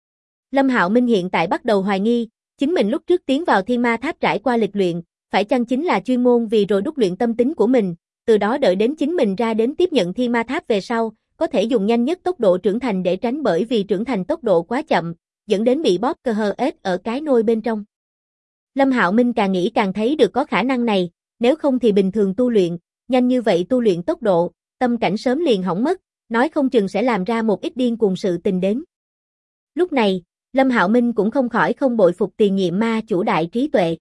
Lâm Hạo Minh hiện tại bắt đầu hoài nghi, chính mình lúc trước tiến vào Thiên Ma Tháp trải qua lịch luyện, phải chăng chính là chuyên môn vì rồi đúc luyện tâm tính của mình, từ đó đợi đến chính mình ra đến tiếp nhận Thiên Ma Tháp về sau, có thể dùng nhanh nhất tốc độ trưởng thành để tránh bởi vì trưởng thành tốc độ quá chậm, dẫn đến bị bóp cơ hờ ếch ở cái nôi bên trong. Lâm Hạo Minh càng nghĩ càng thấy được có khả năng này, nếu không thì bình thường tu luyện, nhanh như vậy tu luyện tốc độ, tâm cảnh sớm liền hỏng mất, nói không chừng sẽ làm ra một ít điên cuồng sự tình đến. Lúc này, Lâm Hạo Minh cũng không khỏi không bội phục tiền nhiệm ma chủ đại trí tuệ.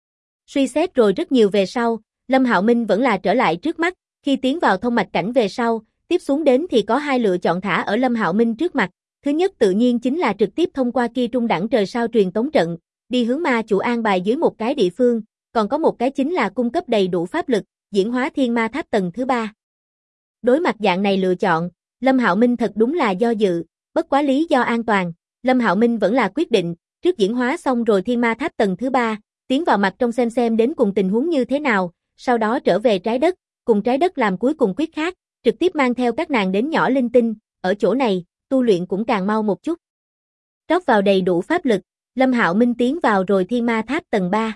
Suy xét rồi rất nhiều về sau, Lâm Hạo Minh vẫn là trở lại trước mắt, khi tiến vào thông mạch cảnh về sau, tiếp xuống đến thì có 2 lựa chọn thả ở Lâm Hạo Minh trước mặt, thứ nhất tự nhiên chính là trực tiếp thông qua kia trung đẳng trời sao truyền tống trận, đi hướng ma chủ an bài dưới một cái địa phương, còn có một cái chính là cung cấp đầy đủ pháp lực, diễn hóa Thiên Ma Tháp tầng thứ 3. Đối mặt dạng này lựa chọn, Lâm Hạo Minh thật đúng là do dự, bất quá lý do an toàn, Lâm Hạo Minh vẫn là quyết định, trước diễn hóa xong rồi Thiên Ma Tháp tầng thứ 3, tiến vào mặt trong xem đến cùng tình huống như thế nào, sau đó trở về trái đất, cùng trái đất làm cuối cùng quyết khác, trực tiếp mang theo các nàng đến nhỏ linh tinh, ở chỗ này, tu luyện cũng càng mau một chút. Rót vào đầy đủ pháp lực, Lâm Hạo Minh tiến vào rồi Thiên Ma Tháp tầng 3.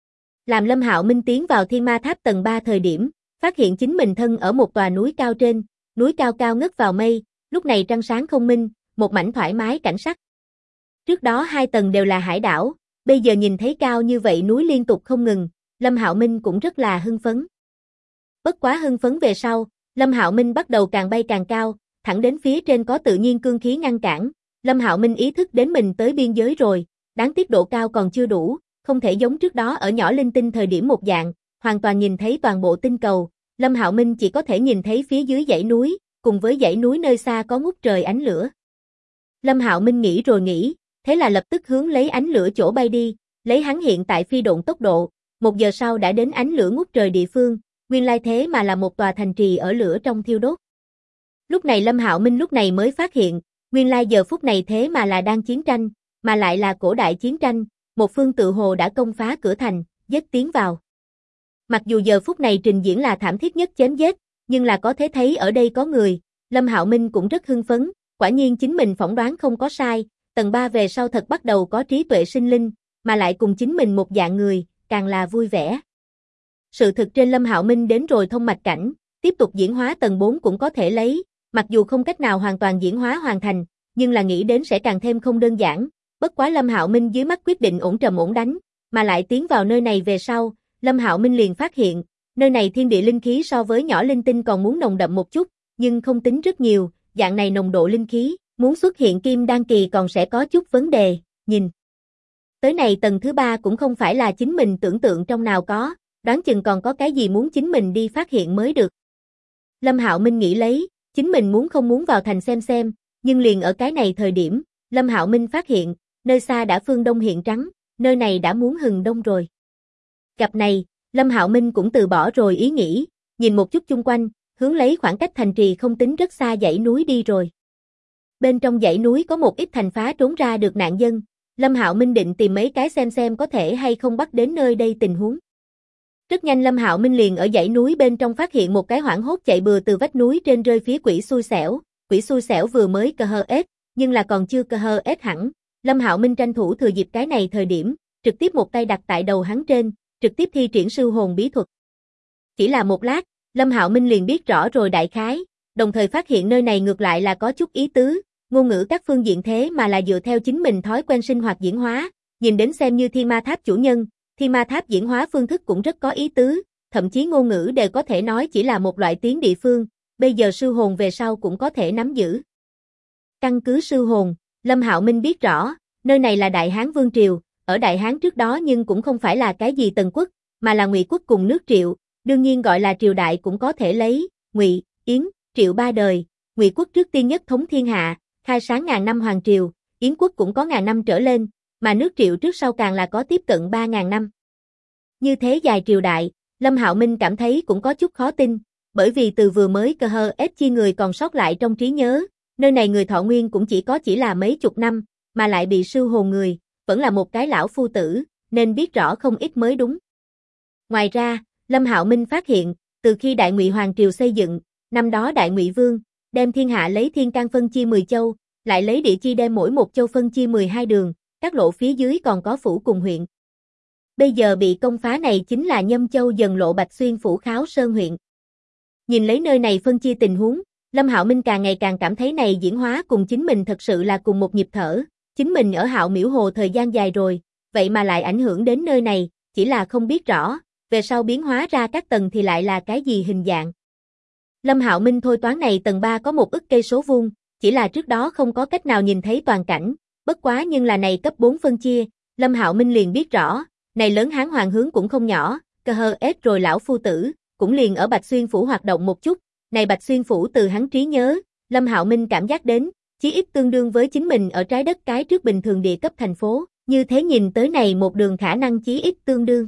Làm Lâm Hạo Minh tiến vào Thiên Ma Tháp tầng 3 thời điểm, phát hiện chính mình thân ở một tòa núi cao trên, núi cao cao ngất vào mây, lúc này trăng sáng không minh, một mảnh thoải mái cảnh sắc. Trước đó 2 tầng đều là hải đảo, bây giờ nhìn thấy cao như vậy núi liên tục không ngừng, Lâm Hạo Minh cũng rất là hưng phấn. Bất quá hưng phấn về sau, Lâm Hạo Minh bắt đầu càng bay càng cao, thẳng đến phía trên có tự nhiên cương khí ngăn cản, Lâm Hạo Minh ý thức đến mình tới biên giới rồi, đáng tiếc độ cao còn chưa đủ, không thể giống trước đó ở nhỏ linh tinh thời điểm một dạng, hoàn toàn nhìn thấy toàn bộ tinh cầu, Lâm Hạo Minh chỉ có thể nhìn thấy phía dưới dãy núi, cùng với dãy núi nơi xa có ngút trời ánh lửa. Lâm Hạo Minh nghĩ rồi nghĩ, thế là lập tức hướng lấy ánh lửa chỗ bay đi, lấy hắn hiện tại phi độn tốc độ, 1 giờ sau đã đến ánh lửa ngút trời địa phương, nguyên lai thế mà là một tòa thành trì ở lửa trong thiêu đốt. Lúc này Lâm Hạo Minh lúc này mới phát hiện, nguyên lai giờ phút này thế mà là đang chiến tranh, mà lại là cổ đại chiến tranh, một phương tự hồ đã công phá cửa thành, giết tiến vào. Mặc dù giờ phút này trình diễn là thảm thiết nhất chém giết, nhưng là có thể thấy ở đây có người, Lâm Hạo Minh cũng rất hưng phấn, quả nhiên chính mình phỏng đoán không có sai, tầng 3 về sau thật bắt đầu có trí tuệ sinh linh, mà lại cùng chính mình một dạng người, càng là vui vẻ. Sự thực trên Lâm Hạo Minh đến rồi thông mạch cảnh, tiếp tục diễn hóa tầng 4 cũng có thể lấy, mặc dù không cách nào hoàn toàn diễn hóa hoàn thành, nhưng là nghĩ đến sẽ càng thêm không đơn giản, bất quá Lâm Hạo Minh dưới mắt quyết định ổn trầm ổn đánh, mà lại tiến vào nơi này về sau, Lâm Hạo Minh liền phát hiện, nơi này thiên địa linh khí so với nhỏ linh tinh còn muốn nồng đậm một chút, nhưng không tính rất nhiều, dạng này nồng độ linh khí, muốn xuất hiện kim đan kỳ còn sẽ có chút vấn đề, nhìn. Tới này tầng thứ 3 cũng không phải là chính mình tưởng tượng trong nào có, đoán chừng còn có cái gì muốn chính mình đi phát hiện mới được. Lâm Hạo Minh nghĩ lấy, chính mình muốn không muốn vào thành xem, nhưng liền ở cái này thời điểm, Lâm Hạo Minh phát hiện, nơi xa đã phương đông hiện trắng, nơi này đã muốn hừng đông rồi. Gặp này, Lâm Hạo Minh cũng từ bỏ rồi ý nghĩ, nhìn một chút chung quanh, hướng lấy khoảng cách thành trì không tính rất xa dãy núi đi rồi. Bên trong dãy núi có một ít thành phá trốn ra được nạn dân, Lâm Hạo Minh định tìm mấy cái xem có thể hay không bắt đến nơi đây tình huống. Rất nhanh Lâm Hạo Minh liền ở dãy núi bên trong phát hiện một cái hoảng hốt chạy bừa từ vách núi trên rơi phía quỷ xui xẻo vừa mới cơ hơ ết, nhưng là còn chưa cơ hơ ết hẳn. Lâm Hạo Minh tranh thủ thừa dịp cái này thời điểm, trực tiếp một tay đặt tại đầu hắn trên, trực tiếp thi triển sư hồn bí thuật. Chỉ là một lát, Lâm Hạo Minh liền biết rõ rồi đại khái, đồng thời phát hiện nơi này ngược lại là có chút ý tứ, ngôn ngữ các phương diện thế mà là dựa theo chính mình thói quen sinh hoạt diễn hóa, nhìn đến xem như Thiên Ma Tháp chủ nhân, Thiên Ma Tháp diễn hóa phương thức cũng rất có ý tứ, thậm chí ngôn ngữ đều có thể nói chỉ là một loại tiếng địa phương, bây giờ sư hồn về sau cũng có thể nắm giữ. Căn cứ sư hồn, Lâm Hạo Minh biết rõ, nơi này là Đại Hán Vương Triều, ở Đại Hán trước đó nhưng cũng không phải là cái gì Tần quốc, mà là Ngụy quốc cùng nước Triệu, đương nhiên gọi là triều đại cũng có thể lấy, Ngụy, Yến, Triệu ba đời, Ngụy quốc trước tiên nhất thống thiên hạ, khai sáng ngàn năm hoàng triều, Yến quốc cũng có ngàn năm trở lên, mà nước Triệu trước sau càng là có tiếp cận 3.000 năm. Như thế dài triều đại, Lâm Hạo Minh cảm thấy cũng có chút khó tin, bởi vì từ vừa mới cơ hơ ết chi người còn sót lại trong trí nhớ, nơi này người thọ nguyên cũng chỉ là mấy chục năm, mà lại bị sư hồn người, vẫn là một cái lão phu tử, nên biết rõ không ít mới đúng. Ngoài ra, Lâm Hạo Minh phát hiện, từ khi Đại Ngụy Hoàng Triều xây dựng, năm đó Đại Ngụy Vương, đem thiên hạ lấy thiên can phân chia 10 châu, lại lấy địa chi đem mỗi một châu phân chia 12 đường, các lộ phía dưới còn có phủ cùng huyện. Bây giờ bị công phá này chính là Nhâm Châu Dần Lộ Bạch Xuyên phủ Kháo Sơn huyện. Nhìn lấy nơi này phân chia tình huống, Lâm Hạo Minh càng ngày càng cảm thấy này diễn hóa cùng chính mình thật sự là cùng một nhịp thở, chính mình ở Hạo Miễu Hồ thời gian dài rồi, vậy mà lại ảnh hưởng đến nơi này, chỉ là không biết rõ, về sau biến hóa ra các tầng thì lại là cái gì hình dạng. Lâm Hạo Minh thôi toán này tầng 3 có 1 ức cây số vuông, chỉ là trước đó không có cách nào nhìn thấy toàn cảnh, bất quá nhưng là này cấp 4 phân chia, Lâm Hạo Minh liền biết rõ, này lớn Hán Hoàng hướng cũng không nhỏ, cơ hơ ết rồi lão phu tử, cũng liền ở Bạch Xuyên phủ hoạt động một chút, này Bạch Xuyên phủ từ hắn trí nhớ, Lâm Hạo Minh cảm giác đến, chí ít tương đương với chính mình ở trái đất cái trước bình thường địa cấp thành phố, như thế nhìn tới này một đường khả năng chí ít tương đương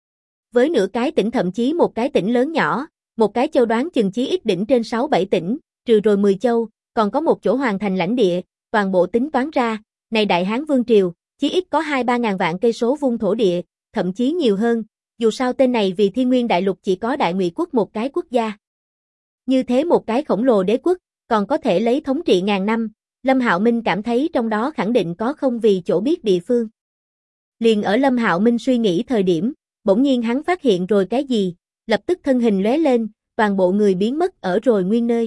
với nửa cái tỉnh thậm chí một cái tỉnh lớn nhỏ, một cái châu đoán chừng chí ít đỉnh trên 6-7 tỉnh, trừ rồi 10 châu, còn có một chỗ hoàn thành lãnh địa, toàn bộ tính toán ra, này Đại Hán Vương Triều, chí ít có 2-3 ngàn vạn cây số vuông thổ địa, thậm chí nhiều hơn, dù sao tên này vì Thiên Nguyên Đại Lục chỉ có Đại Ngụy quốc một cái quốc gia. Như thế một cái khổng lồ đế quốc, còn có thể lấy thống trị ngàn năm, Lâm Hạo Minh cảm thấy trong đó khẳng định có không vì chỗ biết địa phương. Liền ở Lâm Hạo Minh suy nghĩ thời điểm, bỗng nhiên hắn phát hiện rồi cái gì, lập tức thân hình lóe lên, toàn bộ người biến mất ở rồi nguyên nơi.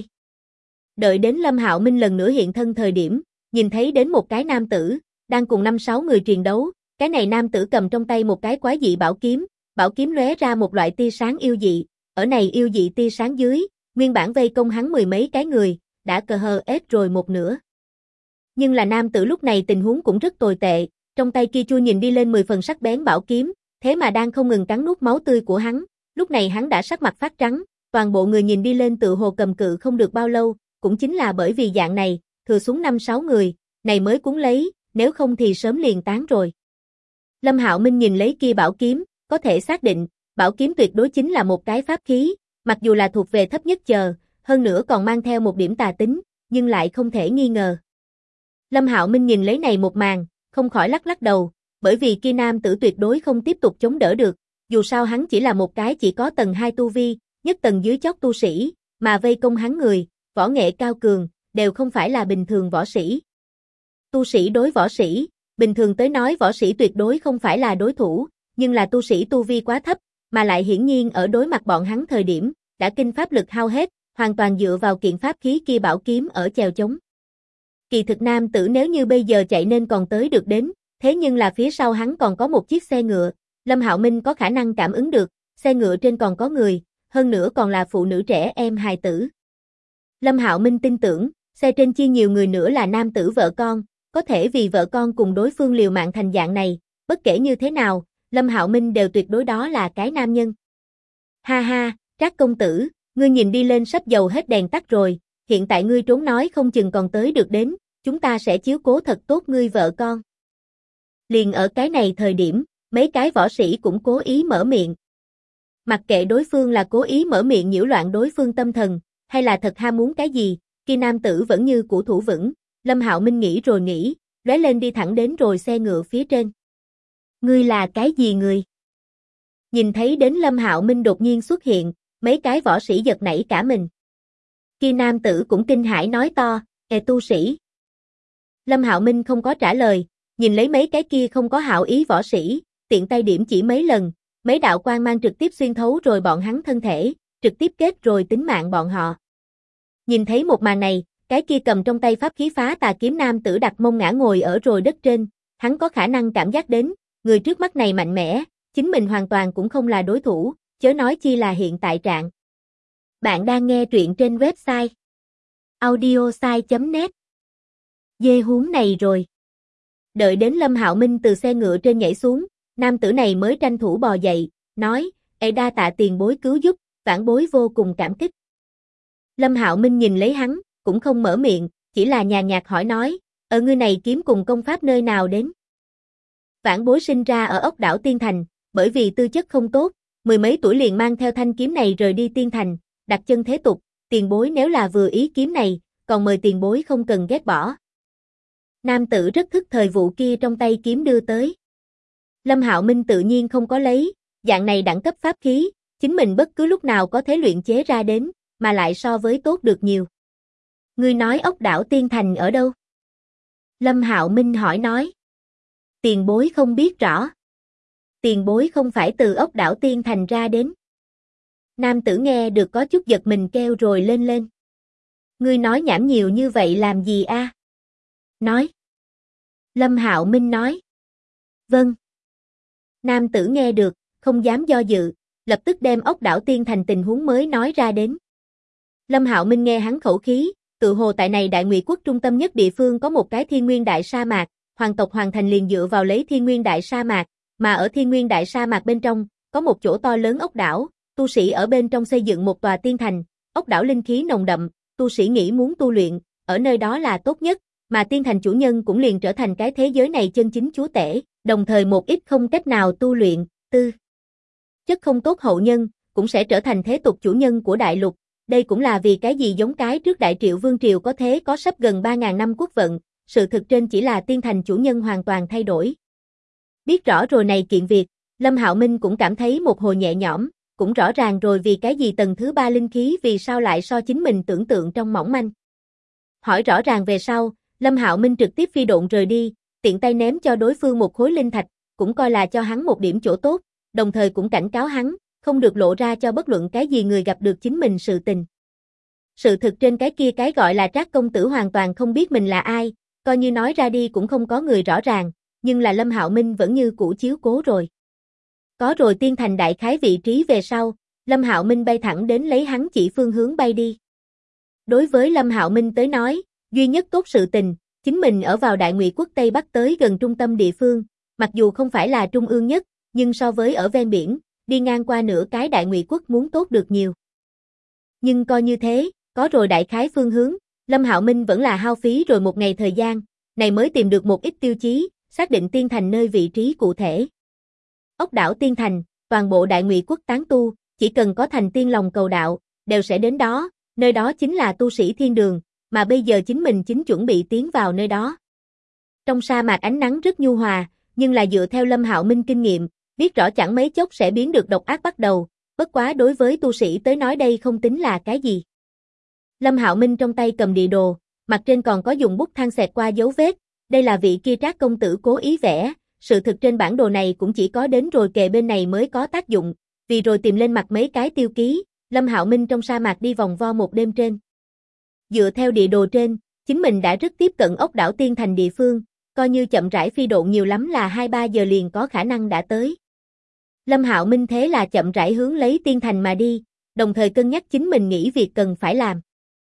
Đợi đến Lâm Hạo Minh lần nữa hiện thân thời điểm, nhìn thấy đến một cái nam tử, đang cùng 5-6 người triền đấu, cái này nam tử cầm trong tay một cái quái dị bảo kiếm lóe ra một loại tia sáng yêu dị, ở này yêu dị tia sáng dưới, nguyên bản vây công hắn 10 mấy cái người, đã cơ hơ ết rồi một nửa. Nhưng là nam tử lúc này tình huống cũng rất tồi tệ, trong tay kia chua nhìn đi lên 10 phần sắc bén bảo kiếm, thế mà đang không ngừng cắn nuốt máu tươi của hắn, lúc này hắn đã sắc mặt phát trắng, toàn bộ người nhìn đi lên tự hồ cầm cự không được bao lâu, cũng chính là bởi vì dạng này, thừa xuống 5-6 người, này mới cuốn lấy, nếu không thì sớm liền tán rồi. Lâm Hạo Minh nhìn lấy kia bảo kiếm, có thể xác định, bảo kiếm tuyệt đối chính là một cái pháp khí, mặc dù là thuộc về thấp nhất chờ, hơn nữa còn mang theo một điểm tà tính, nhưng lại không thể nghi ngờ. Lâm Hạo Minh nhìn lấy này một màn, không khỏi lắc lắc đầu, bởi vì kia nam tử tuyệt đối không tiếp tục chống đỡ được, dù sao hắn chỉ là một cái chỉ có tầng 2 tu vi, nhất tầng dưới chót tu sĩ, mà vây công hắn người, võ nghệ cao cường, đều không phải là bình thường võ sĩ. Tu sĩ đối võ sĩ, bình thường tới nói võ sĩ tuyệt đối không phải là đối thủ, nhưng là tu sĩ tu vi quá thấp, mà lại hiển nhiên ở đối mặt bọn hắn thời điểm, đã kinh pháp lực hao hết, hoàn toàn dựa vào kiện pháp khí kia bảo kiếm ở chèo chống. Kỳ thực nam tử nếu như bây giờ chạy nên còn tới được đến, thế nhưng là phía sau hắn còn có một chiếc xe ngựa, Lâm Hạo Minh có khả năng cảm ứng được, xe ngựa trên còn có người, hơn nữa còn là phụ nữ trẻ em hài tử. Lâm Hạo Minh tin tưởng, xe trên chi nhiều người nữa là nam tử vợ con, có thể vì vợ con cùng đối phương liều mạng thành dạng này, bất kể như thế nào, Lâm Hạo Minh đều tuyệt đối đó là cái nam nhân. Ha ha, Trác công tử, ngươi nhìn đi lên sắp dầu hết đèn tắt rồi, hiện tại ngươi trốn nói không chừng còn tới được đến, chúng ta sẽ chiếu cố thật tốt ngươi vợ con. Liền ở cái này thời điểm, mấy cái võ sĩ cũng cố ý mở miệng. Mặc kệ đối phương là cố ý mở miệng nhiễu loạn đối phương tâm thần, hay là thật ham muốn cái gì, kia nam tử vẫn như cũ thủ vững, Lâm Hạo Minh nghĩ rồi nghĩ, lóe lên đi thẳng đến rồi xe ngựa phía trên. Ngươi là cái gì người? Nhìn thấy đến Lâm Hạo Minh đột nhiên xuất hiện, mấy cái võ sĩ giật nảy cả mình. Kia nam tử cũng kinh hãi nói to, tu sĩ. Lâm Hạo Minh không có trả lời, nhìn lấy mấy cái kia không có hảo ý võ sĩ, tiện tay điểm chỉ mấy lần, mấy đạo quang mang trực tiếp xuyên thấu rồi bọn hắn thân thể, trực tiếp kết rồi tính mạng bọn họ. Nhìn thấy một màn này, cái kia cầm trong tay pháp khí phá tà kiếm nam tử đặt mông ngã ngồi ở rồi đất trên, hắn có khả năng cảm giác đến, người trước mắt này mạnh mẽ, chính mình hoàn toàn cũng không là đối thủ, chớ nói chi là hiện tại trạng. Bạn đang nghe truyện trên website audiosai.net. Dê huống này rồi. Đợi đến Lâm Hạo Minh từ xe ngựa trên nhảy xuống, nam tử này mới tranh thủ bò dậy, nói, đa tạ tiền bối cứu giúp, vãn bối vô cùng cảm kích. Lâm Hạo Minh nhìn lấy hắn, cũng không mở miệng, chỉ là nhàn nhạt hỏi nói, ngươi này kiếm cùng công pháp nơi nào đến? Vãn bối sinh ra ở ốc đảo Tiên Thành, bởi vì tư chất không tốt, mười mấy tuổi liền mang theo thanh kiếm này rời đi Tiên Thành, đặt chân thế tục, tiền bối nếu là vừa ý kiếm này, còn mời tiền bối không cần ghét bỏ. Nam tử rất thức thời vụ kia trong tay kiếm đưa tới. Lâm Hạo Minh tự nhiên không có lấy, dạng này đẳng cấp pháp khí, chính mình bất cứ lúc nào có thể luyện chế ra đến, mà lại so với tốt được nhiều. Ngươi nói ốc đảo Tiên Thành ở đâu? Lâm Hạo Minh hỏi nói. Tiền bối không biết rõ. Tiền bối không phải từ ốc đảo Tiên Thành ra đến. Nam tử nghe được có chút giật mình kêu rồi lên lên. Ngươi nói nhảm nhiều như vậy làm gì a? Nói. Lâm Hạo Minh nói. Vâng. Nam tử nghe được, không dám do dự, lập tức đem ốc đảo Tiên Thành tình huống mới nói ra đến. Lâm Hạo Minh nghe hắn khẩu khí, tự hồ tại này Đại Ngụy quốc trung tâm nhất địa phương có một cái Thiên Nguyên Đại Sa Mạc, hoàng tộc Hoàng Thành liền dựa vào lấy Thiên Nguyên Đại Sa Mạc, mà ở Thiên Nguyên Đại Sa Mạc bên trong, có một chỗ to lớn ốc đảo, tu sĩ ở bên trong xây dựng một tòa tiên thành, ốc đảo linh khí nồng đậm, tu sĩ nghĩ muốn tu luyện, ở nơi đó là tốt nhất, mà tiên thành chủ nhân cũng liền trở thành cái thế giới này chân chính chúa tể, đồng thời một ít không cách nào tu luyện, tư chất không tốt hậu nhân, cũng sẽ trở thành thế tục chủ nhân của đại lục. Đây cũng là vì cái gì giống cái trước Đại Triệu Vương Triều có thế có sắp gần 3.000 năm quốc vận, sự thực trên chỉ là tiên thành chủ nhân hoàn toàn thay đổi. Biết rõ rồi này kiện việc, Lâm Hạo Minh cũng cảm thấy một hồi nhẹ nhõm, cũng rõ ràng rồi vì cái gì tầng thứ 3 linh khí vì sao lại so chính mình tưởng tượng trong mỏng manh. Hỏi rõ ràng về sau, Lâm Hạo Minh trực tiếp phi độn rời đi, tiện tay ném cho đối phương một khối linh thạch, cũng coi là cho hắn một điểm chỗ tốt, đồng thời cũng cảnh cáo hắn, không được lộ ra cho bất luận cái gì người gặp được chính mình sự tình. Sự thực trên cái kia cái gọi là Trác công tử hoàn toàn không biết mình là ai, coi như nói ra đi cũng không có người rõ ràng, nhưng là Lâm Hạo Minh vẫn như cũ chiếu cố rồi. Có rồi tiên thành đại khái vị trí về sau, Lâm Hạo Minh bay thẳng đến lấy hắn chỉ phương hướng bay đi. Đối với Lâm Hạo Minh tới nói, duy nhất tốt sự tình, chính mình ở vào Đại Ngụy quốc Tây Bắc tới gần trung tâm địa phương, mặc dù không phải là trung ương nhất, nhưng so với ở ven biển, đi ngang qua nửa cái Đại Ngụy quốc muốn tốt được nhiều. Nhưng coi như thế, có rồi đại khái phương hướng, Lâm Hạo Minh vẫn là hao phí rồi một ngày thời gian, này mới tìm được một ít tiêu chí, xác định tiên thành nơi vị trí cụ thể. Ốc đảo tiên thành, toàn bộ Đại Ngụy quốc tán tu, chỉ cần có thành tiên lòng cầu đạo, đều sẽ đến đó, nơi đó chính là tu sĩ thiên đường, mà bây giờ chính mình chính chuẩn bị tiến vào nơi đó. Trong sa mạc ánh nắng rất nhu hòa, nhưng là dựa theo Lâm Hạo Minh kinh nghiệm, biết rõ chẳng mấy chốc sẽ biến được độc ác bắt đầu, bất quá đối với tu sĩ tới nói đây không tính là cái gì. Lâm Hạo Minh trong tay cầm địa đồ, mặt trên còn có dùng bút than xẹt qua dấu vết, đây là vị kia Trác công tử cố ý vẽ, sự thực trên bản đồ này cũng chỉ có đến rồi kề bên này mới có tác dụng, vì rồi tìm lên mặt mấy cái tiêu ký, Lâm Hạo Minh trong sa mạc đi vòng vo một đêm trên. Dựa theo địa đồ trên, chính mình đã rất tiếp cận ốc đảo tiên thành địa phương, coi như chậm rãi phi độn nhiều lắm là 2-3 giờ liền có khả năng đã tới. Lâm Hạo Minh thế là chậm rãi hướng lấy tiên thành mà đi, đồng thời cân nhắc chính mình nghĩ việc cần phải làm.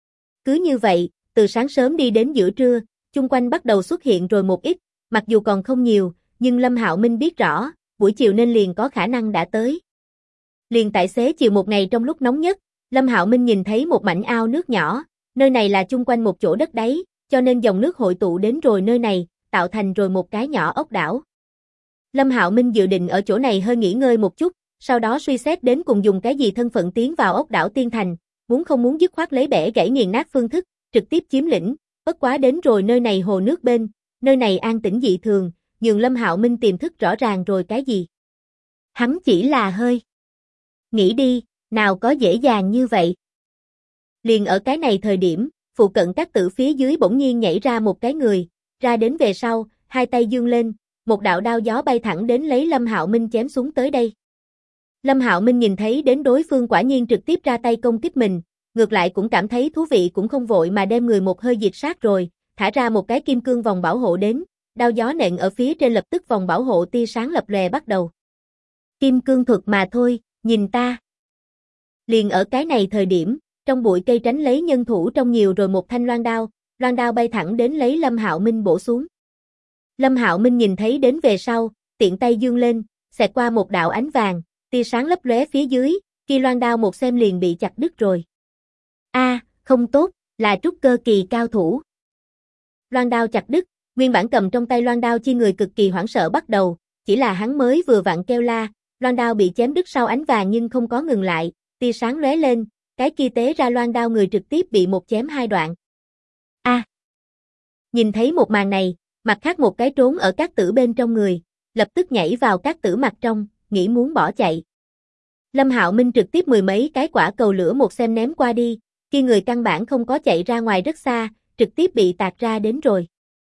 Cứ như vậy, từ sáng sớm đi đến giữa trưa, chung quanh bắt đầu xuất hiện rồi một ít, mặc dù còn không nhiều, nhưng Lâm Hạo Minh biết rõ, buổi chiều nên liền có khả năng đã tới. Liền tại xế chiều một ngày trong lúc nóng nhất, Lâm Hạo Minh nhìn thấy một mảnh ao nước nhỏ, nơi này là chung quanh một chỗ đất đáy, cho nên dòng nước hội tụ đến rồi nơi này, tạo thành rồi một cái nhỏ ốc đảo. Lâm Hạo Minh dự định ở chỗ này hơi nghỉ ngơi một chút, sau đó suy xét đến cùng dùng cái gì thân phận tiến vào ốc đảo tiên thành, muốn không muốn dứt khoát lấy bẻ gãy nghiền nát phương thức, trực tiếp chiếm lĩnh, bất quá đến rồi nơi này hồ nước bên, nơi này an tĩnh dị thường, nhường Lâm Hạo Minh tiềm thức rõ ràng rồi cái gì. Hắn chỉ là hơi nghĩ đi, nào có dễ dàng như vậy. Liền ở cái này thời điểm, phụ cận các tử phía dưới bỗng nhiên nhảy ra một cái người, ra đến về sau, hai tay giương lên, một đạo đao gió bay thẳng đến lấy Lâm Hạo Minh chém xuống tới đây. Lâm Hạo Minh nhìn thấy đến đối phương quả nhiên trực tiếp ra tay công kích mình, ngược lại cũng cảm thấy thú vị cũng không vội mà đem người một hơi diệt sát rồi, thả ra một cái kim cương vòng bảo hộ đến, đao gió nện ở phía trên lập tức vòng bảo hộ tia sáng lập lòe bắt đầu. Kim cương thuật mà thôi, nhìn ta. Liền ở cái này thời điểm, trong bụi cây tránh lấy nhân thủ trong nhiều rồi một thanh loan đao bay thẳng đến lấy Lâm Hạo Minh bổ xuống. Lâm Hạo Minh nhìn thấy đến về sau, tiện tay giương lên, xẹt qua một đạo ánh vàng, tia sáng lấp lóe phía dưới, kia loan đao một xem liền bị chặt đứt rồi. Không tốt, là trúc cơ kỳ cao thủ. Loan đao chặt đứt, nguyên bản cầm trong tay loan đao chi người cực kỳ hoảng sợ bắt đầu, chỉ là hắn mới vừa vặn kêu la, loan đao bị chém đứt sau ánh vàng nhưng không có ngừng lại, tia sáng lóe lên, cái kia tế ra loan đao người trực tiếp bị một chém hai đoạn. Nhìn thấy một màn này, mặt khác một cái trốn ở các tử bên trong người, lập tức nhảy vào các tử mặt trong, nghĩ muốn bỏ chạy. Lâm Hạo Minh trực tiếp mười mấy cái quả cầu lửa một xem ném qua đi, kia người căn bản không có chạy ra ngoài rất xa, trực tiếp bị tạc ra đến rồi.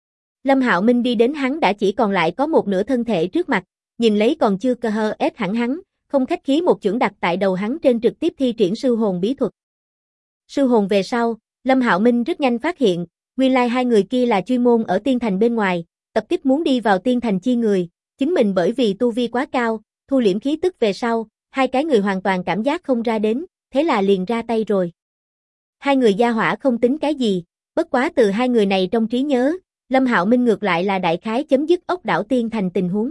Lâm Hạo Minh đi đến hắn đã chỉ còn lại có một nửa thân thể trước mặt, nhìn lấy còn chưa cơ hơ ép hẳn hắn, không khách khí một chưởng đặt tại đầu hắn trên trực tiếp thi triển sư hồn bí thuật. Sư hồn về sau, Lâm Hạo Minh rất nhanh phát hiện, nguyên lai hai người kia là chuyên môn ở tiên thành bên ngoài, tập kích muốn đi vào tiên thành chi người, chính mình bởi vì tu vi quá cao, thu liễm khí tức về sau, hai cái người hoàn toàn cảm giác không ra đến, thế là liền ra tay rồi. Hai người gia hỏa không tính cái gì, bất quá từ hai người này trong trí nhớ, Lâm Hạo Minh ngược lại là đại khái chấm dứt ốc đảo tiên thành tình huống.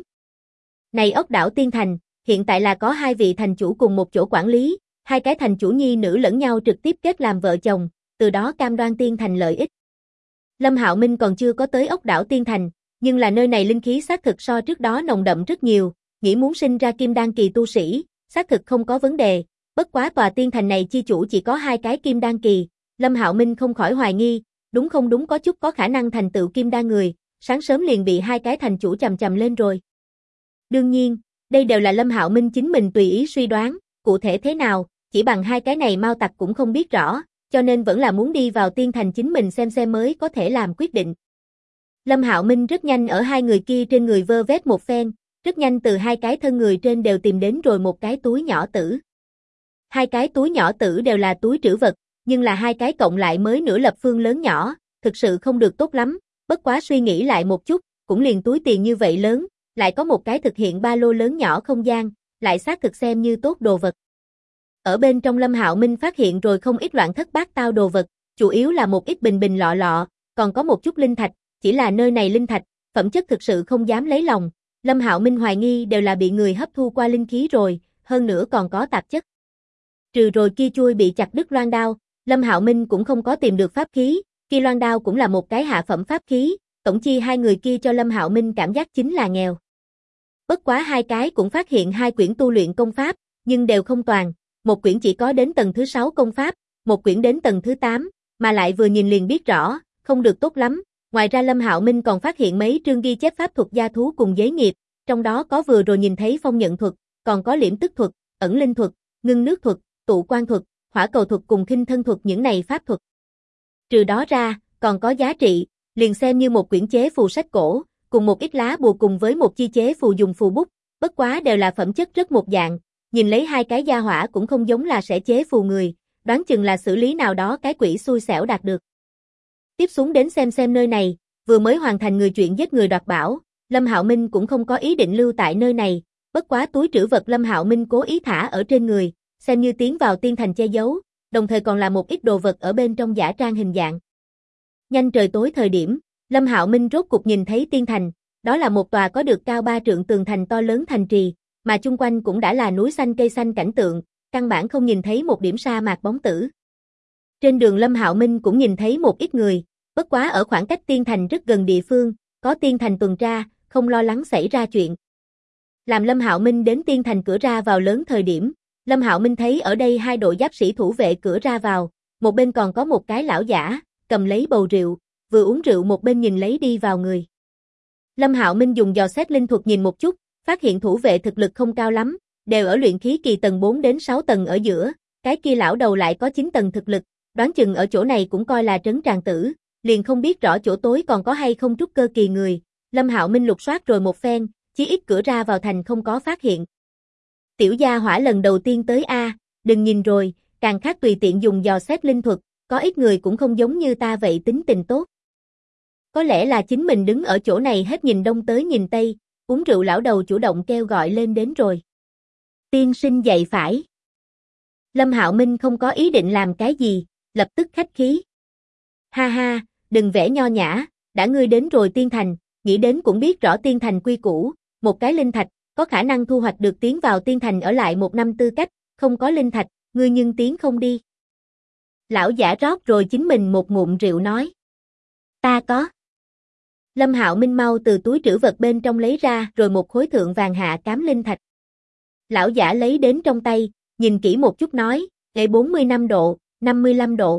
Này ốc đảo tiên thành, hiện tại là có hai vị thành chủ cùng một chỗ quản lý, hai cái thành chủ nhi nữ lẫn nhau trực tiếp kết làm vợ chồng, từ đó cam đoan tiên thành lợi ích. Lâm Hạo Minh còn chưa có tới ốc đảo tiên thành, nhưng là nơi này linh khí xác thực so trước đó nồng đậm rất nhiều, nghĩ muốn sinh ra kim đan kỳ tu sĩ, xác thực không có vấn đề, bất quá tòa tiên thành này chi chủ chỉ có hai cái kim đan kỳ, Lâm Hạo Minh không khỏi hoài nghi, đúng không đúng có chút có khả năng thành tựu kim đan người, sáng sớm liền bị hai cái thành chủ chầm chầm lên rồi. Đương nhiên, đây đều là Lâm Hạo Minh chính mình tùy ý suy đoán, cụ thể thế nào, chỉ bằng hai cái này mau tặc cũng không biết rõ, cho nên vẫn là muốn đi vào tiên thành chính mình xem mới có thể làm quyết định. Lâm Hạo Minh rất nhanh ở hai người kia trên người vơ vét một phen, rất nhanh từ hai cái thân người trên đều tìm đến rồi một cái túi nhỏ tử. Hai cái túi nhỏ tử đều là túi trữ vật, nhưng là hai cái cộng lại mới nửa lập phương lớn nhỏ, thực sự không được tốt lắm, bất quá suy nghĩ lại một chút, cũng liền túi tiền như vậy lớn, lại có một cái thực hiện ba lô lớn nhỏ không gian, lại xác thực xem như tốt đồ vật. Ở bên trong Lâm Hạo Minh phát hiện rồi không ít loạn thất bát tao đồ vật, chủ yếu là một ít bình bình lọ lọ, còn có một chút linh thạch, chỉ là nơi này linh thạch, phẩm chất thực sự không dám lấy lòng, Lâm Hạo Minh hoài nghi đều là bị người hấp thu qua linh khí rồi, hơn nữa còn có tạp chất. Trừ rồi kia chui bị chặt đứt loan đao, Lâm Hạo Minh cũng không có tìm được pháp khí, kia loan đao cũng là một cái hạ phẩm pháp khí, tổng chi hai người kia cho Lâm Hạo Minh cảm giác chính là nghèo. Bất quá hai cái cũng phát hiện hai quyển tu luyện công pháp, nhưng đều không toàn, một quyển chỉ có đến tầng thứ 6 công pháp, một quyển đến tầng thứ 8, mà lại vừa nhìn liền biết rõ, không được tốt lắm. Ngoài ra Lâm Hạo Minh còn phát hiện mấy trương ghi chép pháp thuật gia thú cùng giới nghiệp, trong đó có vừa rồi nhìn thấy phong nhận thuật, còn có liễm tức thuật, ẩn linh thuật, ngưng nước thuật, tụ quan thuật, hỏa cầu thuật cùng khinh thân thuật những này pháp thuật. Trừ đó ra, còn có giá trị, liền xem như một quyển chế phù sách cổ, cùng một ít lá bùa cùng với một chi chế phù dùng phù bút, bất quá đều là phẩm chất rất một dạng, nhìn lấy hai cái gia hỏa cũng không giống là sẽ chế phù người, đoán chừng là xử lý nào đó cái quỷ xui xẻo đạt được. Tiếp xuống đến xem nơi này, vừa mới hoàn thành người chuyện giết người đoạt bảo, Lâm Hạo Minh cũng không có ý định lưu tại nơi này, bất quá túi trữ vật Lâm Hạo Minh cố ý thả ở trên người, xem như tiến vào tiên thành che giấu, đồng thời còn là một ít đồ vật ở bên trong giả trang hình dạng. Nhanh trời tối thời điểm, Lâm Hạo Minh rốt cục nhìn thấy tiên thành, đó là một tòa có được cao 3 trượng tường thành to lớn thành trì, mà chung quanh cũng đã là núi xanh cây xanh cảnh tượng, căn bản không nhìn thấy một điểm sa mạc bóng tử. Trên đường Lâm Hạo Minh cũng nhìn thấy một ít người, bất quá ở khoảng cách tiên thành rất gần địa phương, có tiên thành tuần tra, không lo lắng xảy ra chuyện. Làm Lâm Hạo Minh đến tiên thành cửa ra vào lớn thời điểm, Lâm Hạo Minh thấy ở đây hai đội giáp sĩ thủ vệ cửa ra vào, một bên còn có một cái lão giả, cầm lấy bầu rượu, vừa uống rượu một bên nhìn lấy đi vào người. Lâm Hạo Minh dùng dò xét linh thuật nhìn một chút, phát hiện thủ vệ thực lực không cao lắm, đều ở luyện khí kỳ tầng 4 đến 6 tầng ở giữa, cái kia lão đầu lại có 9 tầng thực lực, đoán chừng ở chỗ này cũng coi là trấn tràng tử, liền không biết rõ chỗ tối còn có hay không trúc cơ kỳ người. Lâm Hạo Minh lục soát rồi một phen, chí ít cửa ra vào thành không có phát hiện. Tiểu gia hỏa lần đầu tiên tới a, đừng nhìn rồi, càng khác tùy tiện dùng dò xét linh thuật, có ít người cũng không giống như ta vậy tính tình tốt. Có lẽ là chính mình đứng ở chỗ này hết nhìn đông tới nhìn tây, uống rượu lão đầu chủ động kêu gọi lên đến rồi. Tiên sinh dạy phải. Lâm Hạo Minh không có ý định làm cái gì, lập tức khách khí. Ha ha, đừng vẽ nho nhã, đã ngươi đến rồi tiên thành, nghĩ đến cũng biết rõ tiên thành quy củ, một cái linh thạch, có khả năng thu hoạch được tiến vào tiên thành ở lại 1 năm tư cách, không có linh thạch, ngươi nhưng tiến không đi. Lão giả rót rồi chính mình một ngụm rượu nói. Ta có. Lâm Hạo Minh mau từ túi trữ vật bên trong lấy ra rồi một khối thượng vàng hạ cám linh thạch. Lão giả lấy đến trong tay, nhìn kỹ một chút nói, ngày 45 độ, 55 độ.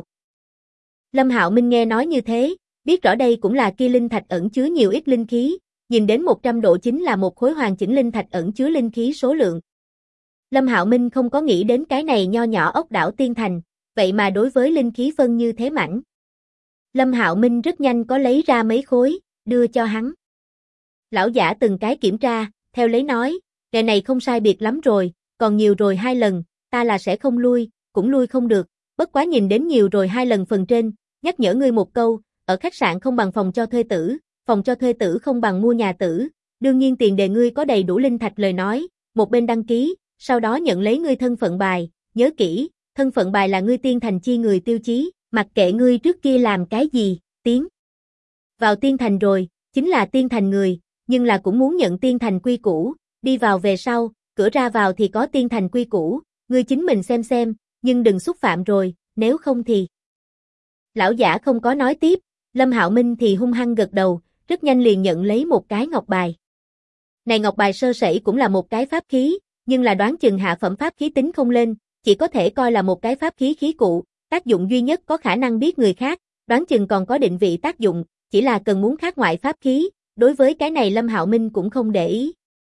Lâm Hạo Minh nghe nói như thế, biết rõ đây cũng là kia linh thạch ẩn chứa nhiều ít linh khí, nhìn đến 100 độ chính là một khối hoàn chỉnh linh thạch ẩn chứa linh khí số lượng. Lâm Hạo Minh không có nghĩ đến cái này nho nhỏ ốc đảo tiên thành, vậy mà đối với linh khí phân như thế mảnh. Lâm Hạo Minh rất nhanh có lấy ra mấy khối, đưa cho hắn. Lão giả từng cái kiểm tra, theo lấy nói, ngày này không sai biệt lắm rồi, còn nhiều rồi 2 lần, ta là sẽ không lui, cũng lui không được, bất quá nhìn đến nhiều rồi 2 lần phần trên, nhắc nhở ngươi một câu, ở khách sạn không bằng phòng cho thuê tử, phòng cho thuê tử không bằng mua nhà tử, đương nhiên tiền đề ngươi có đầy đủ linh thạch lời nói, một bên đăng ký, sau đó nhận lấy ngươi thân phận bài, nhớ kỹ, thân phận bài là ngươi tiên thành chi người tiêu chí, mặc kệ ngươi trước kia làm cái gì, tiến vào tiên thành rồi, chính là tiên thành người, nhưng là cũng muốn nhận tiên thành quy củ, đi vào về sau, cửa ra vào thì có tiên thành quy củ, ngươi chính mình xem, nhưng đừng xúc phạm rồi, nếu không thì. Lão giả không có nói tiếp, Lâm Hạo Minh thì hung hăng gật đầu, rất nhanh liền nhận lấy một cái ngọc bài. Này ngọc bài sơ sẩy cũng là một cái pháp khí, nhưng là đoán chừng hạ phẩm pháp khí tính không lên, chỉ có thể coi là một cái pháp khí khí cụ, tác dụng duy nhất có khả năng biết người khác, đoán chừng còn có định vị tác dụng, chỉ là cần muốn khác ngoại pháp khí, đối với cái này Lâm Hạo Minh cũng không để ý.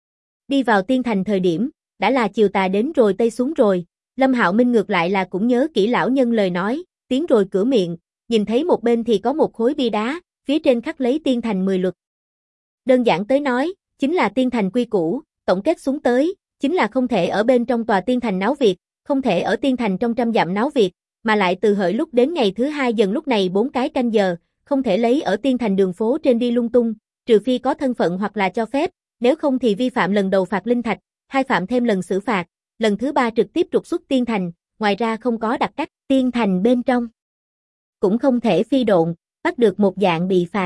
Đi vào tiên thành thời điểm, đã là chiều tà đến rồi tây xuống rồi, Lâm Hạo Minh ngược lại là cũng nhớ kỹ lão nhân lời nói, tiến rồi cửa miệng, nhìn thấy một bên thì có một khối bia đá, phía trên khắc lấy tiên thành 10 luật. Đơn giản tới nói, chính là tiên thành quy củ, tổng kết xuống tới, chính là không thể ở bên trong tòa tiên thành náo việc, không thể ở tiên thành trong 100 dặm náo việc, mà lại từ hợi lúc đến ngày thứ 2 dần lúc này 4 cái canh giờ, không thể lấy ở tiên thành đường phố trên đi lung tung, trừ phi có thân phận hoặc là cho phép, nếu không thì vi phạm lần đầu phạt linh thạch, 2 phạm thêm lần xử phạt, lần thứ 3 trực tiếp trục xuất tiên thành, ngoài ra không có đặc cách, tiên thành bên trong cũng không thể phi độn, bắt được một dạng bị phạt.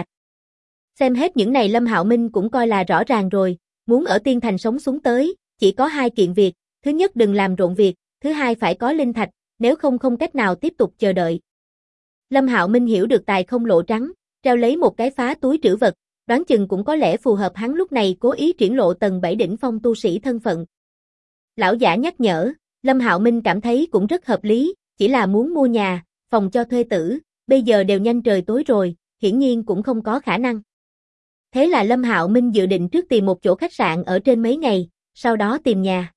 Xem hết những này Lâm Hạo Minh cũng coi là rõ ràng rồi, muốn ở tiên thành sống xuống tới, chỉ có 2 kiện việc, thứ nhất đừng làm rộn việc, thứ hai phải có linh thạch, nếu không không cách nào tiếp tục chờ đợi. Lâm Hạo Minh hiểu được tài không lộ trắng, treo lấy một cái phá túi trữ vật, đoán chừng cũng có lẽ phù hợp hắn lúc này cố ý triển lộ tầng 7 đỉnh phong tu sĩ thân phận. Lão giả nhắc nhở, Lâm Hạo Minh cảm thấy cũng rất hợp lý, chỉ là muốn mua nhà, phòng cho thuê tử, bây giờ đều nhanh trời tối rồi, hiển nhiên cũng không có khả năng. Thế là Lâm Hạo Minh dự định trước tìm một chỗ khách sạn ở trên mấy ngày, sau đó tìm nhà.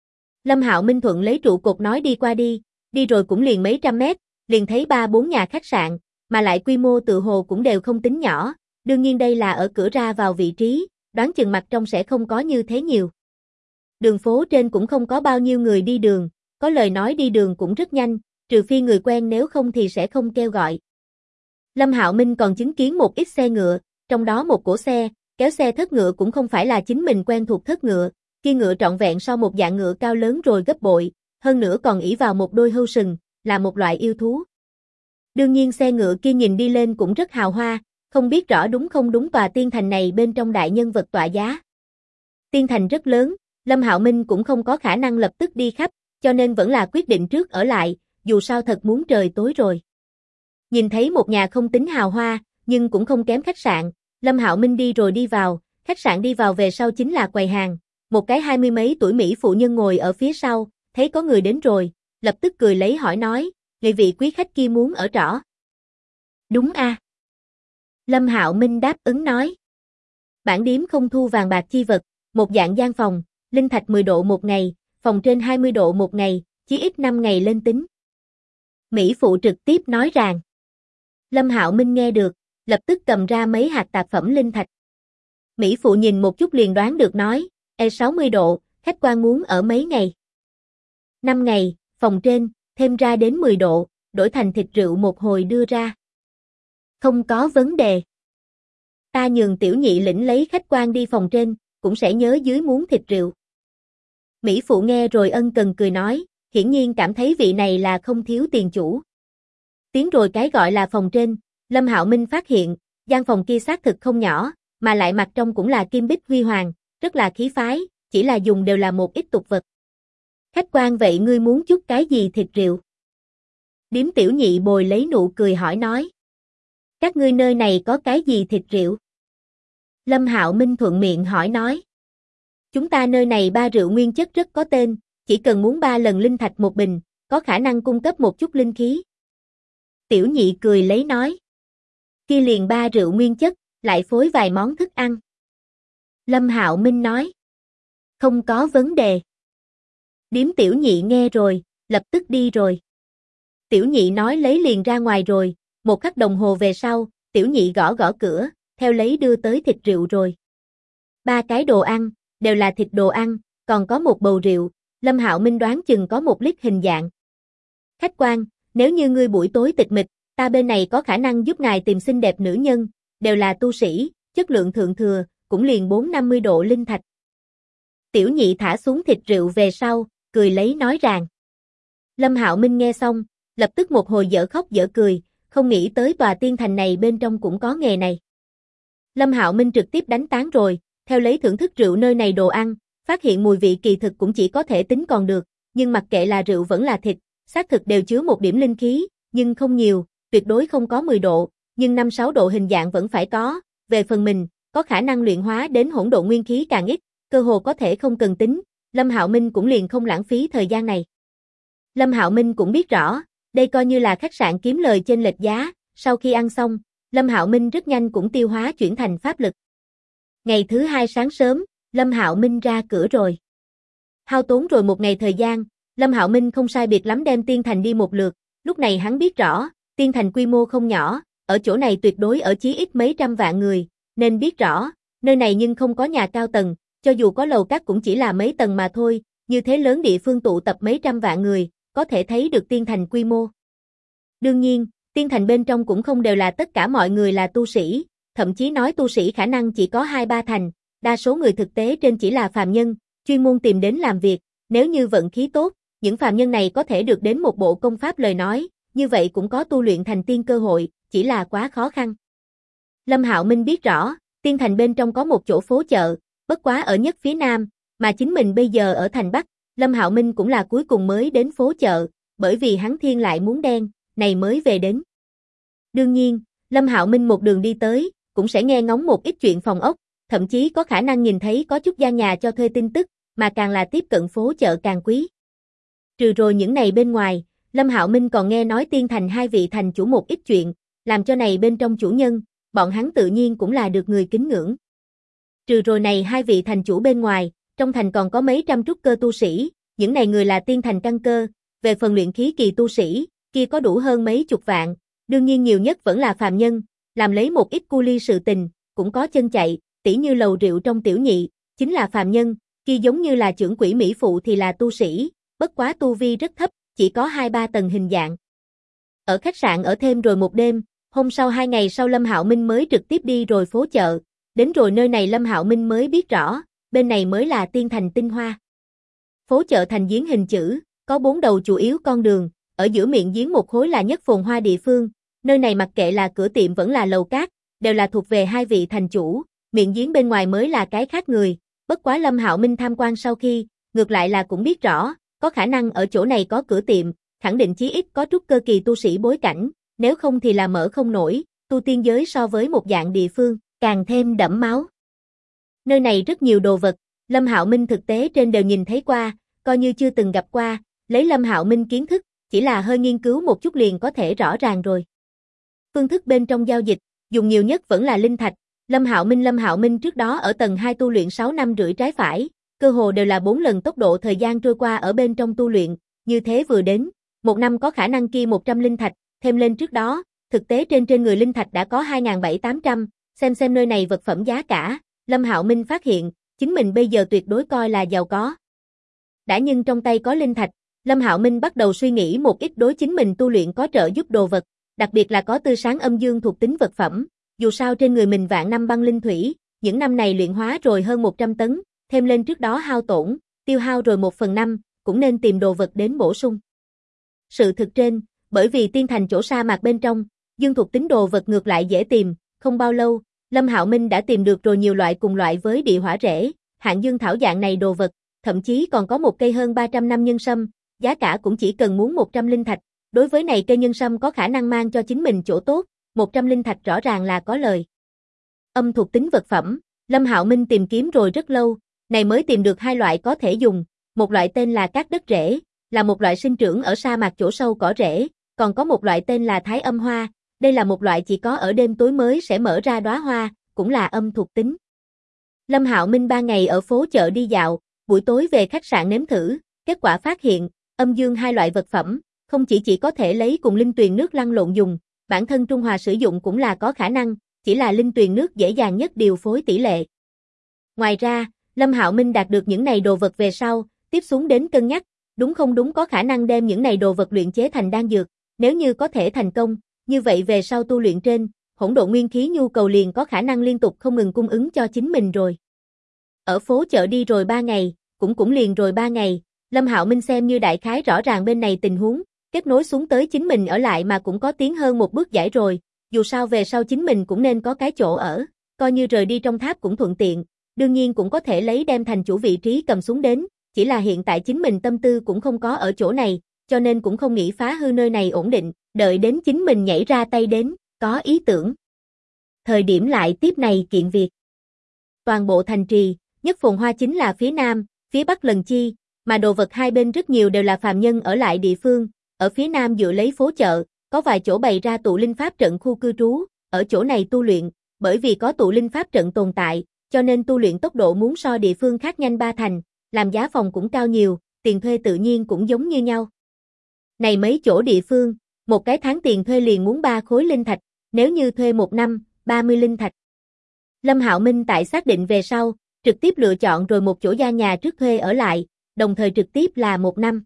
Lâm Hạo Minh thuận lấy trụ cột nói đi qua đi rồi cũng liền mấy trăm mét, liền thấy 3-4 nhà khách sạn, mà lại quy mô tự hồ cũng đều không tính nhỏ, đương nhiên đây là ở cửa ra vào vị trí, đoán chừng mặt trong sẽ không có như thế nhiều. Đường phố trên cũng không có bao nhiêu người đi đường, có lời nói đi đường cũng rất nhanh, trừ phi người quen nếu không thì sẽ không kêu gọi. Lâm Hạo Minh còn chứng kiến một ít xe ngựa, trong đó một cỗ xe, kéo xe thất ngựa cũng không phải là chính mình quen thuộc thất ngựa, kia ngựa trọn vẹn so một dạng ngựa cao lớn rồi gấp bội, hơn nữa còn ỷ vào một đôi hươu sừng, là một loại yêu thú. Đương nhiên xe ngựa kia nhìn đi lên cũng rất hào hoa, không biết rõ đúng không đúng tòa tiên thành này bên trong đại nhân vật tọa giá. Tiên thành rất lớn, Lâm Hạo Minh cũng không có khả năng lập tức đi khắp, cho nên vẫn là quyết định trước ở lại, dù sao thật muốn trời tối rồi. Nhìn thấy một nhà không tính hào hoa, nhưng cũng không kém khách sạn, Lâm Hạo Minh đi rồi đi vào, khách sạn đi vào về sau chính là quầy hàng, một cái 20 mấy tuổi Mỹ phụ nhân ngồi ở phía sau, thấy có người đến rồi, lập tức cười lấy hỏi nói, người vị quý khách kia muốn ở trọ. Đúng a. Lâm Hạo Minh đáp ứng nói. Bản điếm không thu vàng bạc chi vật, một dạng gian phòng, linh thạch 10 độ một ngày, phòng trên 20 độ một ngày, chí ít 5 ngày lên tính. Mỹ phụ trực tiếp nói rằng. Lâm Hạo Minh nghe được, lập tức cầm ra mấy hạt tạp phẩm linh thạch. Mỹ phụ nhìn một chút liền đoán được nói, 60 độ, khách quan muốn ở mấy ngày? 5 ngày, phòng trên, thêm ra đến 10 độ, đổi thành thịt rượu một hồi đưa ra. Không có vấn đề. Ta nhường tiểu nhị lĩnh lấy khách quan đi phòng trên, cũng sẽ nhớ dưới muốn thịt rượu. Mỹ phụ nghe rồi ân cần cười nói, hiển nhiên cảm thấy vị này là không thiếu tiền chủ. Tiến rồi cái gọi là phòng trên, Lâm Hạo Minh phát hiện, gian phòng kia xác thực không nhỏ, mà lại mặt trong cũng là kim bích huy hoàng, rất là khí phái, chỉ là dùng đều là một ít tục vật. Khách quan vậy ngươi muốn chút cái gì thịt rượu? Điếm tiểu nhị bồi lấy nụ cười hỏi nói. Các ngươi nơi này có cái gì thịt rượu? Lâm Hạo Minh thuận miệng hỏi nói. Chúng ta nơi này 3 rượu nguyên chất rất có tên, chỉ cần muốn 3 lần linh thạch một bình, có khả năng cung cấp một chút linh khí. Tiểu nhị cười lấy nói. Kia liền 3 rượu nguyên chất, lại phối vài món thức ăn. Lâm Hạo Minh nói. Không có vấn đề. Điếm tiểu nhị nghe rồi, lập tức đi rồi. Tiểu nhị nói lấy liền ra ngoài rồi, một khắc đồng hồ về sau, tiểu nhị gõ gõ cửa, theo lấy đưa tới thịt rượu rồi. 3 cái đồ ăn, đều là thịt đồ ăn, còn có một bầu rượu, Lâm Hạo Minh đoán chừng có 1 lít hình dạng. Khách quan, nếu như ngươi buổi tối tịch mịch, ta bên này có khả năng giúp ngài tìm xinh đẹp nữ nhân, đều là tu sĩ, chất lượng thượng thừa, cũng liền 450 độ linh thạch. Tiểu nhị thả xuống thịt rượu về sau, cười lấy nói rằng. Lâm Hạo Minh nghe xong, lập tức một hồi dở khóc dở cười, không nghĩ tới tòa tiên thành này bên trong cũng có nghề này. Lâm Hạo Minh trực tiếp đánh tán rồi, theo lấy thưởng thức rượu nơi này đồ ăn, phát hiện mùi vị kỳ thực cũng chỉ có thể tính còn được, nhưng mặc kệ là rượu vẫn là thịt, xác thực đều chứa một điểm linh khí, nhưng không nhiều, tuyệt đối không có 10 độ, nhưng 5-6 độ hình dạng vẫn phải có, về phần mình, có khả năng luyện hóa đến hỗn độn nguyên khí càng ít, cơ hồ có thể không cần tính, Lâm Hạo Minh cũng liền không lãng phí thời gian này. Lâm Hạo Minh cũng biết rõ, đây coi như là khách sạn kiếm lời chênh lệch giá, sau khi ăn xong, Lâm Hạo Minh rất nhanh cũng tiêu hóa chuyển thành pháp lực. Ngày thứ 2 sáng sớm, Lâm Hạo Minh ra cửa rồi. Hao tốn rồi một ngày thời gian, Lâm Hạo Minh không sai biệt lắm đem tiên thành đi một lượt, lúc này hắn biết rõ, tiên thành quy mô không nhỏ, ở chỗ này tuyệt đối ở chí ít mấy trăm vạn người, nên biết rõ, nơi này nhưng không có nhà cao tầng, cho dù có lầu các cũng chỉ là mấy tầng mà thôi, như thế lớn địa phương tụ tập mấy trăm vạn người, có thể thấy được tiên thành quy mô. Đương nhiên, tiên thành bên trong cũng không đều là tất cả mọi người là tu sĩ, thậm chí nói tu sĩ khả năng chỉ có 2-3 thành, đa số người thực tế trên chỉ là phàm nhân, chuyên môn tìm đến làm việc, nếu như vận khí tốt, những phàm nhân này có thể được đến một bộ công pháp lời nói, như vậy cũng có tu luyện thành tiên cơ hội, chỉ là quá khó khăn. Lâm Hạo Minh biết rõ, tiên thành bên trong có một chỗ phố chợ, bất quá ở nhất phía nam, mà chính mình bây giờ ở thành Bắc, Lâm Hạo Minh cũng là cuối cùng mới đến phố chợ, bởi vì hắn thiên lại muốn đen, này mới về đến. Đương nhiên, Lâm Hạo Minh một đường đi tới, cũng sẽ nghe ngóng một ít chuyện phòng ốc, thậm chí có khả năng nhìn thấy có chút gian nhà cho thuê tin tức, mà càng là tiếp cận phố chợ càng quý. Trừ rồi những này bên ngoài, Lâm Hạo Minh còn nghe nói tiên thành 2 vị thành chủ một ít chuyện, làm cho này bên trong chủ nhân, bọn hắn tự nhiên cũng là được người kính ngưỡng. Trừ rồi này 2 vị thành chủ bên ngoài, trong thành còn có mấy trăm trúc cơ tu sĩ, những này người là tiên thành căn cơ, về phần luyện khí kỳ tu sĩ, kia có đủ hơn mấy chục vạn, đương nhiên nhiều nhất vẫn là phàm nhân, làm lấy một ít cu ly sự tình, cũng có chân chạy, tỉ như lầu rượu trong tiểu nhị, chính là phàm nhân, kia giống như là trưởng quỹ mỹ phụ thì là tu sĩ, bất quá tu vi rất thấp, chỉ có 2-3 tầng hình dạng. Ở khách sạn ở thêm rồi một đêm, hôm sau 2 ngày sau Lâm Hạo Minh mới trực tiếp đi rồi phố chợ, đến rồi nơi này Lâm Hạo Minh mới biết rõ, bên này mới là tiên thành tinh hoa. Phố chợ thành giếng hình chữ, có 4 đầu chủ yếu con đường, ở giữa miệng giếng một khối là nhất phồn hoa địa phương, nơi này mặc kệ là cửa tiệm vẫn là lầu cát, đều là thuộc về 2 vị thành chủ, miệng giếng bên ngoài mới là cái khác người, bất quá Lâm Hạo Minh tham quan sau khi, ngược lại là cũng biết rõ, có khả năng ở chỗ này có cửa tiệm, khẳng định chí ít có trúc cơ kỳ tu sĩ bối cảnh, nếu không thì là mở không nổi, tu tiên giới so với một dạng địa phương, càng thêm đẫm máu. Nơi này rất nhiều đồ vật, Lâm Hạo Minh thực tế trên đều nhìn thấy qua, coi như chưa từng gặp qua, lấy Lâm Hạo Minh kiến thức, chỉ là hơi nghiên cứu một chút liền có thể rõ ràng rồi. Phương thức bên trong giao dịch, dùng nhiều nhất vẫn là linh thạch, Lâm Hạo Minh trước đó ở tầng 2 tu luyện 6 năm rưỡi trái phải, cơ hồ đều là 4 lần tốc độ thời gian trôi qua ở bên trong tu luyện, như thế vừa đến, một năm có khả năng kia 100 linh thạch, thêm lên trước đó, thực tế trên người linh thạch đã có 2.700-800, xem nơi này vật phẩm giá cả, Lâm Hạo Minh phát hiện, chính mình bây giờ tuyệt đối coi là giàu có. Đã nhưng trong tay có linh thạch, Lâm Hạo Minh bắt đầu suy nghĩ một ít đối chính mình tu luyện có trợ giúp đồ vật, đặc biệt là có tươi sáng âm dương thuộc tính vật phẩm, dù sao trên người mình vạn năm băng linh thủy, những năm này luyện hóa rồi hơn 100 tấn, thêm lên trước đó hao tổn, tiêu hao rồi 1/5, cũng nên tìm đồ vật đến bổ sung. Sự thực trên, bởi vì tiên thành chỗ sa mạc bên trong, dương thuộc tính đồ vật ngược lại dễ tìm, không bao lâu, Lâm Hạo Minh đã tìm được rồi nhiều loại cùng loại với địa hỏa rễ, hạng dương thảo dạng này đồ vật, thậm chí còn có một cây hơn 300 năm nhân sâm, giá cả cũng chỉ cần muốn 100 linh thạch, đối với này cây nhân sâm có khả năng mang cho chính mình chỗ tốt, 100 linh thạch rõ ràng là có lời. Âm thuộc tính vật phẩm, Lâm Hạo Minh tìm kiếm rồi rất lâu, này mới tìm được hai loại có thể dùng, một loại tên là cát đất rễ, là một loại sinh trưởng ở sa mạc chỗ sâu cỏ rễ, còn có một loại tên là thái âm hoa, đây là một loại chỉ có ở đêm tối mới sẽ mở ra đóa hoa, cũng là âm thuộc tính. Lâm Hạo Minh 3 ngày ở phố chợ đi dạo, buổi tối về khách sạn nếm thử, kết quả phát hiện, âm dương hai loại vật phẩm, không chỉ có thể lấy cùng linh tuyền nước lăn lộn dùng, bản thân trung hòa sử dụng cũng là có khả năng, chỉ là linh tuyền nước dễ dàng nhất điều phối tỷ lệ. Ngoài ra, Lâm Hạo Minh đạt được những này đồ vật về sau, tiếp xuống đến cân nhắc, đúng không đúng có khả năng đem những này đồ vật luyện chế thành đan dược, nếu như có thể thành công, như vậy về sau tu luyện trên, hỗn độn nguyên khí nhu cầu liền có khả năng liên tục không ngừng cung ứng cho chính mình rồi. Ở phố chợ đi rồi 3 ngày, cũng liền rồi 3 ngày, Lâm Hạo Minh xem như đại khái rõ ràng bên này tình huống, kết nối xuống tới chính mình ở lại mà cũng có tiến hơn một bước giải rồi, dù sao về sau chính mình cũng nên có cái chỗ ở, coi như rời đi trong tháp cũng thuận tiện, đương nhiên cũng có thể lấy đem thành chủ vị trí cầm xuống đến, chỉ là hiện tại chính mình tâm tư cũng không có ở chỗ này, cho nên cũng không nghĩ phá hư nơi này ổn định, đợi đến chính mình nhảy ra tay đến, có ý tưởng. Thời điểm lại tiếp này kiện việc. Toàn bộ thành trì, nhất phồn hoa chính là phía nam, phía bắc lần chi, mà đồ vật hai bên rất nhiều đều là phàm nhân ở lại địa phương, ở phía nam dựa lấy phố chợ, có vài chỗ bày ra tụ linh pháp trận khu cư trú, ở chỗ này tu luyện, bởi vì có tụ linh pháp trận tồn tại, cho nên tu luyện tốc độ muốn so địa phương khác nhanh 3 thành, làm giá phòng cũng cao nhiều, tiền thuê tự nhiên cũng giống như nhau. Này mấy chỗ địa phương, một cái tháng tiền thuê liền muốn 3 khối linh thạch, nếu như thuê 1 năm, 30 linh thạch. Lâm Hạo Minh tại xác định về sau, trực tiếp lựa chọn rồi một chỗ gia nhà trước thuê ở lại, đồng thời trực tiếp là 1 năm.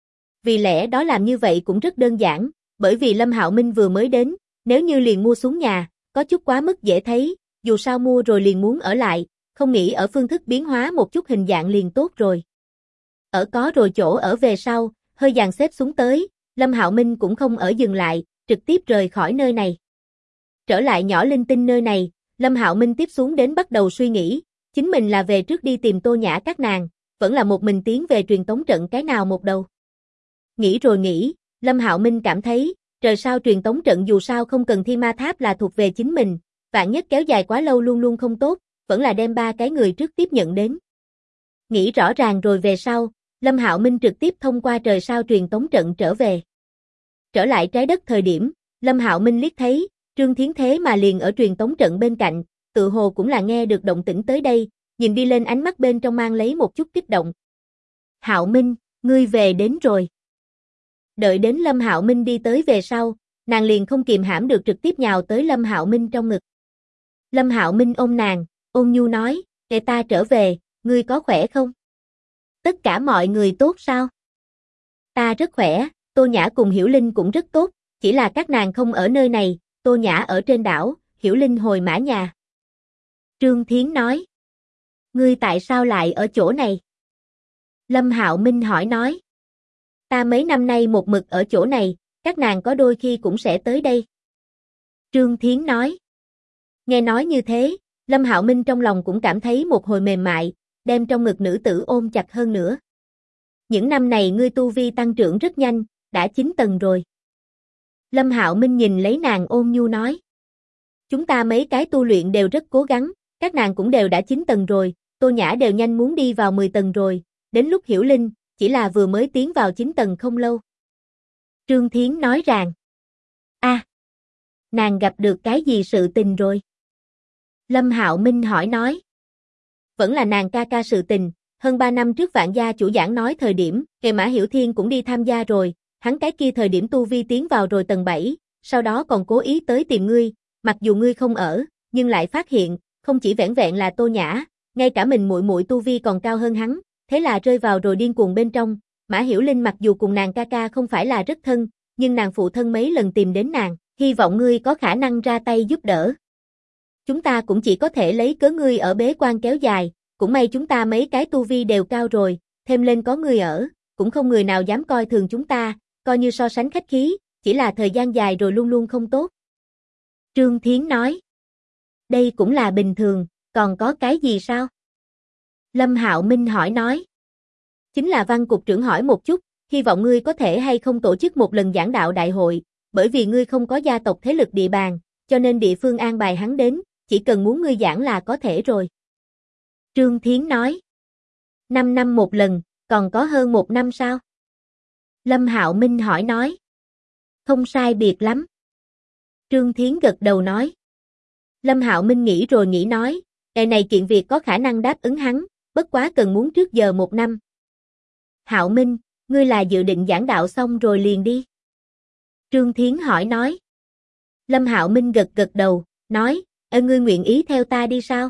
Vì lẽ đó làm như vậy cũng rất đơn giản, bởi vì Lâm Hạo Minh vừa mới đến, nếu như liền mua xuống nhà, có chút quá mức dễ thấy, dù sao mua rồi liền muốn ở lại, không nghĩ ở phương thức biến hóa một chút hình dạng liền tốt rồi. Ở có rồi chỗ ở về sau, hơi dàn xếp xuống tới, Lâm Hạo Minh cũng không ở dừng lại, trực tiếp rời khỏi nơi này. Trở lại nhỏ linh tinh nơi này, Lâm Hạo Minh tiếp xuống đến bắt đầu suy nghĩ, chính mình là về trước đi tìm Tô Nhã các nàng, vẫn là một mình tiến về truyền tống trận cái nào một đầu. Nghĩ rồi nghĩ, Lâm Hạo Minh cảm thấy, trời sao truyền tống trận dù sao không cần thi ma tháp là thuộc về chính mình, vạn nhất kéo dài quá lâu luôn luôn không tốt, vẫn là đem 3 cái người trước tiếp nhận đến. Nghĩ rõ ràng rồi về sau, Lâm Hạo Minh trực tiếp thông qua trời sao truyền tống trận trở về. Trở lại trái đất thời điểm, Lâm Hạo Minh liếc thấy, Trương Thiến thế mà liền ở truyền tống trận bên cạnh, tự hồ cũng là nghe được động tĩnh tới đây, nhìn đi lên ánh mắt bên trong mang lấy một chút kích động. Hạo Minh, ngươi về đến rồi. Đợi đến Lâm Hạo Minh đi tới về sau, nàng liền không kìm hãm được trực tiếp nhào tới Lâm Hạo Minh trong ngực. Lâm Hạo Minh ôm nàng, ôn nhu nói, "Để ta trở về, ngươi có khỏe không? Tất cả mọi người tốt sao?" "Ta rất khỏe, Tô Nhã cùng Hiểu Linh cũng rất tốt, chỉ là các nàng không ở nơi này, Tô Nhã ở trên đảo, Hiểu Linh hồi mã nhà." Trương Thiến nói, "Ngươi tại sao lại ở chỗ này?" Lâm Hạo Minh hỏi nói, "Ta mấy năm nay một mực ở chỗ này, các nàng có đôi khi cũng sẽ tới đây." Trương Thiến nói. Nghe nói như thế, Lâm Hạo Minh trong lòng cũng cảm thấy một hồi mềm mại, đem trong ngực nữ tử ôm chặt hơn nữa. "Những năm này ngươi tu vi tăng trưởng rất nhanh, đã 9 tầng rồi." Lâm Hạo Minh nhìn lấy nàng ôn nhu nói. "Chúng ta mấy cái tu luyện đều rất cố gắng, các nàng cũng đều đã 9 tầng rồi, Tô Nhã đều nhanh muốn đi vào 10 tầng rồi, đến lúc Hiểu Linh, chỉ là vừa mới tiến vào 9 tầng không lâu." Trương Thiến nói rằng, "A, nàng gặp được cái gì sự tình rồi?" Lâm Hạo Minh hỏi nói. Vẫn là nàng ca ca sự tình, hơn 3 năm trước Vạn gia chủ giảng nói thời điểm, Mã Hiểu Thiên cũng đi tham gia rồi, hắn cái kia thời điểm tu vi tiến vào rồi tầng 7, sau đó còn cố ý tới tìm ngươi, mặc dù ngươi không ở, nhưng lại phát hiện, không chỉ vẻn vẹn là Tô Nhã, ngay cả mình muội muội tu vi còn cao hơn hắn, thế là rơi vào rồi điên cuồng bên trong. Mã Hiểu Linh mặc dù cùng nàng ca ca không phải là rất thân, nhưng nàng phụ thân mấy lần tìm đến nàng, hy vọng ngươi có khả năng ra tay giúp đỡ. Chúng ta cũng chỉ có thể lấy cớ ngươi ở bế quan kéo dài, cũng may chúng ta mấy cái tu vi đều cao rồi, thêm lên có ngươi ở, cũng không người nào dám coi thường chúng ta, coi như so sánh khách khí, chỉ là thời gian dài rồi luôn luôn không tốt. Trương Thiến nói. Đây cũng là bình thường, còn có cái gì sao? Lâm Hạo Minh hỏi nói. Chính là Văn cục trưởng hỏi một chút, hy vọng ngươi có thể hay không tổ chức một lần giảng đạo đại hội, bởi vì ngươi không có gia tộc thế lực địa bàn, cho nên địa phương an bài hắn đến, chỉ cần muốn ngươi giảng là có thể rồi. Trương Thiến nói. 5 năm một lần, còn có hơn 1 năm sao? Lâm Hạo Minh hỏi nói. Không sai biệt lắm. Trương Thiến gật đầu nói. Lâm Hạo Minh nghĩ rồi nghĩ nói, này kiện việc có khả năng đáp ứng hắn, bất quá cần muốn trước giờ 1 năm. Hạo Minh, ngươi là dự định giảng đạo xong rồi liền đi? Trương Thiến hỏi nói. Lâm Hạo Minh gật gật đầu, nói, ngươi nguyện ý theo ta đi sao?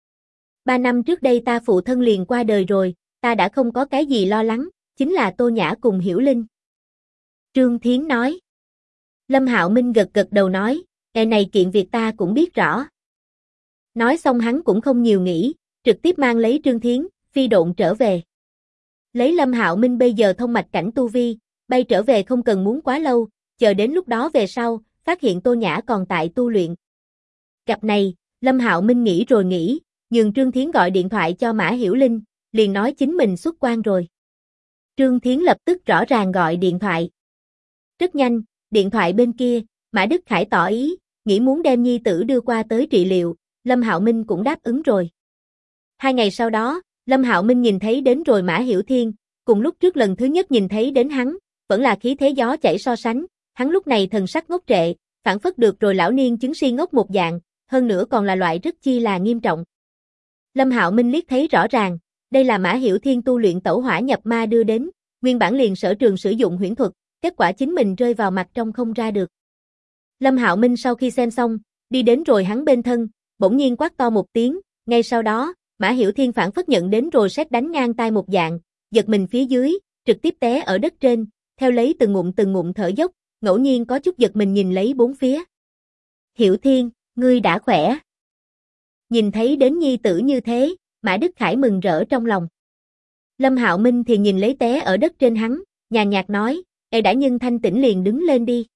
3 năm trước đây ta phụ thân liền qua đời rồi, ta đã không có cái gì lo lắng, chính là Tô Nhã cùng Hiểu Linh. Trương Thiến nói. Lâm Hạo Minh gật gật đầu nói, này kiện việc ta cũng biết rõ. Nói xong hắn cũng không nhiều nghĩ, trực tiếp mang lấy Trương Thiến, phi độn trở về. Lấy Lâm Hạo Minh bây giờ thông mạch cảnh tu vi, bay trở về không cần muốn quá lâu, chờ đến lúc đó về sau, phát hiện Tô Nhã còn tại tu luyện. Cặp này, Lâm Hạo Minh nghĩ rồi nghĩ, nhường Trương Thiến gọi điện thoại cho Mã Hiểu Linh, liền nói chính mình xuất quan rồi. Trương Thiến lập tức rõ ràng gọi điện thoại. Rất nhanh, điện thoại bên kia, Mã Đức Khải tỏ ý, nghĩ muốn đem nhi tử đưa qua tới trị liệu, Lâm Hạo Minh cũng đáp ứng rồi. 2 ngày sau đó, Lâm Hạo Minh nhìn thấy đến rồi Mã Hiểu Thiên, cùng lúc trước lần thứ nhất nhìn thấy đến hắn, vẫn là khí thế gió chảy so sánh, hắn lúc này thần sắc ngốc trệ, phản phất được rồi lão niên chứng si ngốc một dạng, hơn nữa còn là loại rất chi là nghiêm trọng. Lâm Hạo Minh liếc thấy rõ ràng, đây là Mã Hiểu Thiên tu luyện tẩu hỏa nhập ma đưa đến, nguyên bản liền sở trường sử dụng huyễn thuật, kết quả chính mình rơi vào mặt trong không ra được. Lâm Hạo Minh sau khi xem xong, đi đến rồi hắn bên thân, bỗng nhiên quát to một tiếng, ngay sau đó, Mã Hiểu Thiên phản phất nhận đến rồi sét đánh ngang tai một dạng, giật mình phía dưới, trực tiếp té ở đất trên, theo lấy từng ngụm thở dốc, ngẫu nhiên có chút giật mình nhìn lấy bốn phía. Hiểu Thiên, ngươi đã khỏe. Nhìn thấy đến nhi tử như thế, Mã Đức Khải mừng rỡ trong lòng. Lâm Hạo Minh thì nhìn lấy té ở đất trên hắn, nhàn nhạt nói, đã nhân thanh tỉnh liền đứng lên đi.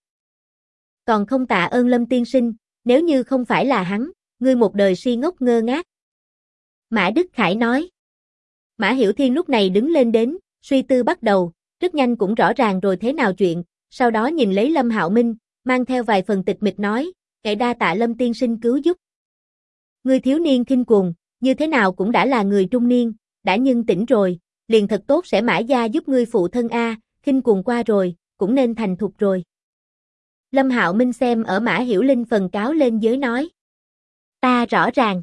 Còn không tạ ơn Lâm tiên sinh, nếu như không phải là hắn, ngươi một đời si ngốc ngơ ngác. Mã Đức Khải nói. Mã Hiểu Thiên lúc này đứng lên đến, suy tư bắt đầu, rất nhanh cũng rõ ràng rồi thế nào chuyện, sau đó nhìn lấy Lâm Hạo Minh, mang theo vài phần tịch mịch nói, đa tạ Lâm tiên sinh cứu giúp. Ngươi thiếu niên khinh cuồng, như thế nào cũng đã là người trung niên, đã nhân tỉnh rồi, liền thật tốt sẽ Mã gia giúp ngươi phụ thân a, khinh cuồng qua rồi, cũng nên thành thục rồi. Lâm Hạo Minh xem ở Mã Hiểu Linh phần cáo lên giới nói. Ta rõ ràng.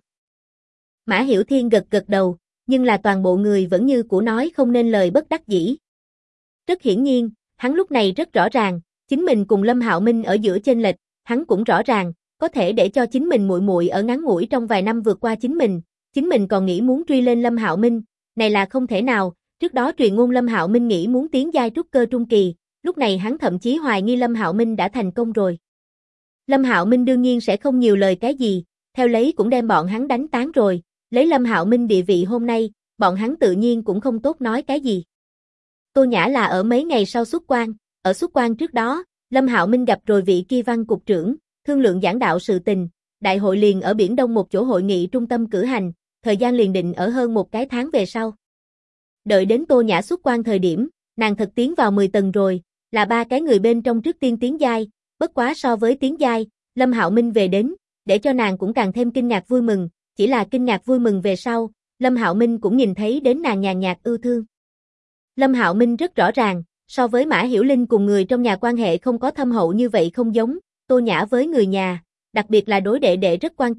Mã Hiểu Thiên gật gật đầu, nhưng là toàn bộ người vẫn như của nói không nên lời bất đắc dĩ. Rất hiển nhiên, hắn lúc này rất rõ ràng, chính mình cùng Lâm Hạo Minh ở giữa chênh lệch, hắn cũng rõ ràng, có thể để cho chính mình muội muội ở ngắn ngủi trong vài năm vượt qua chính mình còn nghĩ muốn truy lên Lâm Hạo Minh, này là không thể nào, trước đó truyền ngôn Lâm Hạo Minh nghĩ muốn tiến giai trúc cơ trung kỳ, lúc này hắn thậm chí hoài nghi Lâm Hạo Minh đã thành công rồi. Lâm Hạo Minh đương nhiên sẽ không nhiều lời cái gì, theo lấy cũng đem bọn hắn đánh tán rồi, lấy Lâm Hạo Minh địa vị hôm nay, bọn hắn tự nhiên cũng không tốt nói cái gì. Tô Nhã là ở mấy ngày sau xuất quan, ở xuất quan trước đó, Lâm Hạo Minh gặp rồi vị kia Văn cục trưởng, thương lượng giảng đạo sự tình, đại hội liền ở Biển Đông một chỗ hội nghị trung tâm cử hành, thời gian liền định ở hơn một cái tháng về sau. Đợi đến Tô Nhã xuất quan thời điểm, nàng thật tiến vào 10 tầng rồi, là 3 cái người bên trong trước tiên tiến giai, bất quá so với tiến giai, Lâm Hạo Minh về đến, để cho nàng cũng càng thêm kinh ngạc vui mừng, chỉ là kinh ngạc vui mừng về sau, Lâm Hạo Minh cũng nhìn thấy đến nàng nhàn nhạt ưu thương. Lâm Hạo Minh rất rõ ràng, so với Mã Hiểu Linh cùng người trong nhà quan hệ không có thâm hậu như vậy không giống, Tô Nhã với người nhà, đặc biệt là đối đệ đệ rất quan tâm,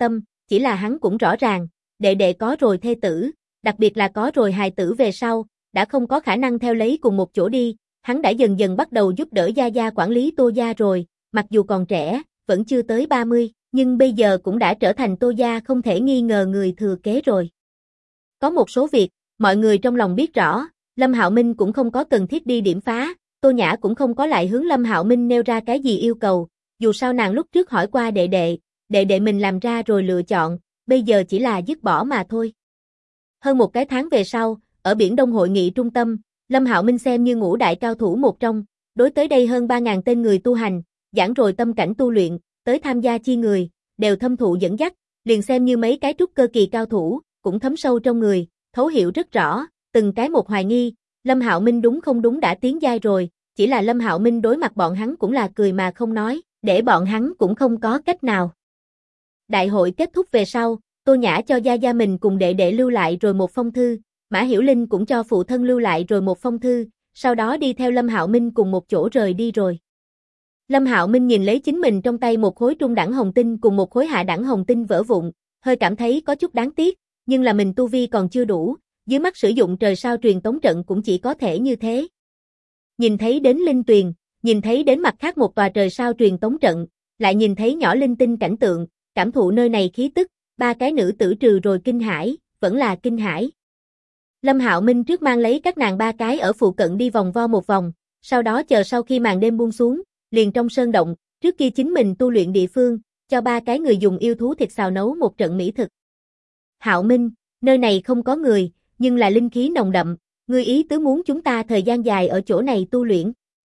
chỉ là hắn cũng rõ ràng, đệ đệ có rồi thê tử, đặc biệt là có rồi hài tử về sau, đã không có khả năng theo lấy cùng một chỗ đi, hắn đã dần dần bắt đầu giúp đỡ Gia Gia quản lý Tô Gia rồi, mặc dù còn trẻ, vẫn chưa tới 30, nhưng bây giờ cũng đã trở thành Tô Gia không thể nghi ngờ người thừa kế rồi. Có một số việc, mọi người trong lòng biết rõ, Lâm Hạo Minh cũng không có cần thiết đi điểm phá, Tô Nhã cũng không có lại hướng Lâm Hạo Minh nêu ra cái gì yêu cầu, dù sao nàng lúc trước hỏi qua đệ đệ mình làm ra rồi lựa chọn, bây giờ chỉ là dứt bỏ mà thôi. Hơn một cái tháng về sau, ở Biển Đông hội nghị trung tâm, Lâm Hạo Minh xem như ngũ đại cao thủ một trong, đối tới đây hơn 3.000 tên người tu hành, giảng rồi tâm cảnh tu luyện, tới tham gia chi người, đều thâm thụ dẫn dắt, liền xem như mấy cái trúc cơ kỳ cao thủ, cũng thấm sâu trong người, thấu hiểu rất rõ, từng cái một hoài nghi, Lâm Hạo Minh đúng không đúng đã tiến giai rồi, chỉ là Lâm Hạo Minh đối mặt bọn hắn cũng là cười mà không nói, để bọn hắn cũng không có cách nào. Đại hội kết thúc về sau, Tô Nhã cho Gia Gia mình cùng đệ đệ lưu lại rồi một phong thư, Mã Hiểu Linh cũng cho phụ thân lưu lại rồi một phong thư, sau đó đi theo Lâm Hạo Minh cùng một chỗ rời đi rồi. Lâm Hạo Minh nhìn lấy chính mình trong tay một khối trung đẳng hồng tinh cùng một khối hạ đẳng hồng tinh vỡ vụn, hơi cảm thấy có chút đáng tiếc, nhưng là mình tu vi còn chưa đủ, dưới mắt sử dụng trời sao truyền tống trận cũng chỉ có thể như thế. Nhìn thấy đến linh tuyền, nhìn thấy đến mặt khác một tòa trời sao truyền tống trận, lại nhìn thấy nhỏ linh tinh cảnh tượng, cảm thụ nơi này khí tức, ba cái nữ tử trừ rồi kinh hãi, vẫn là kinh hãi. Lâm Hạo Minh trước mang lấy các nàng ba cái ở phụ cận đi vòng vo một vòng, sau đó chờ sau khi màn đêm buông xuống, liền trong sơn động, trước kia chính mình tu luyện địa phương, cho ba cái người dùng yêu thú thịt xào nấu một trận mỹ thực. Hạo Minh, nơi này không có người, nhưng là linh khí nồng đậm, ngươi ý tứ muốn chúng ta thời gian dài ở chỗ này tu luyện.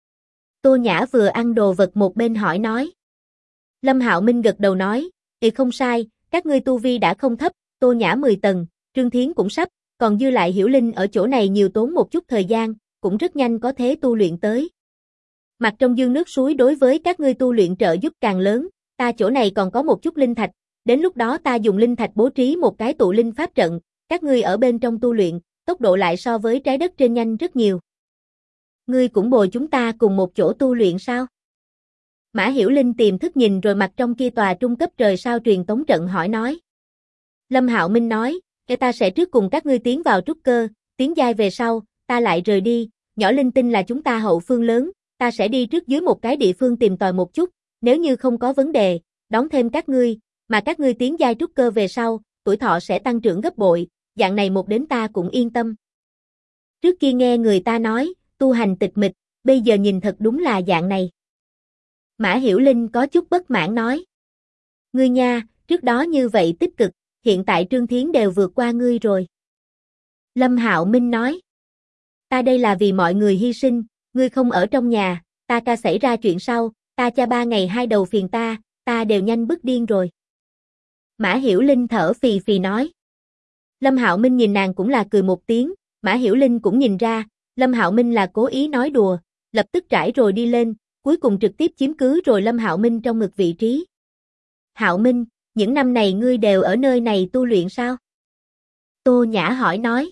Tô Nhã vừa ăn đồ vật một bên hỏi nói. Lâm Hạo Minh gật đầu nói, không sai, các ngươi tu vi đã không thấp, Tô Nhã 10 tầng, Trương Thiến cũng sắp, còn dư lại Hiểu Linh ở chỗ này nhiều tốn một chút thời gian, cũng rất nhanh có thế tu luyện tới. Mặt trong dương nước suối đối với các ngươi tu luyện trợ giúp càng lớn, ta chỗ này còn có một chút linh thạch, đến lúc đó ta dùng linh thạch bố trí một cái tụ linh pháp trận, các ngươi ở bên trong tu luyện, tốc độ lại so với trái đất trên nhanh rất nhiều. Ngươi cũng bồi chúng ta cùng một chỗ tu luyện sao? Mã Hiểu Linh tiềm thức nhìn rồi mặt trong kia tòa trung cấp trời sao truyền tống trận hỏi nói. Lâm Hạo Minh nói, ta sẽ trước cùng các ngươi tiến vào trúc cơ, tiến giai về sau, ta lại rời đi, nhỏ linh tinh là chúng ta hậu phương lớn, ta sẽ đi trước dưới một cái địa phương tìm tòi một chút, nếu như không có vấn đề, đón thêm các ngươi, mà các ngươi tiến giai trúc cơ về sau, tuổi thọ sẽ tăng trưởng gấp bội, dạng này một đến ta cũng yên tâm. Trước kia nghe người ta nói, tu hành tịch mịch, bây giờ nhìn thật đúng là dạng này. Mã Hiểu Linh có chút bất mãn nói. Ngươi nha, trước đó như vậy tích cực, hiện tại Trương Thiến đều vượt qua ngươi rồi. Lâm Hạo Minh nói. Ta đây là vì mọi người hy sinh, ngươi không ở trong nhà, ta ca xảy ra chuyện sau, ta cha 3 ngày 2 đầu phiền ta đều nhanh bức điên rồi. Mã Hiểu Linh thở phì phì nói. Lâm Hạo Minh nhìn nàng cũng là cười một tiếng, Mã Hiểu Linh cũng nhìn ra, Lâm Hạo Minh là cố ý nói đùa, lập tức trải rồi đi lên, cuối cùng trực tiếp chiếm cứ rồi Lâm Hạo Minh trong ngực vị trí. Hạo Minh, những năm này ngươi đều ở nơi này tu luyện sao? Tô Nhã hỏi nói.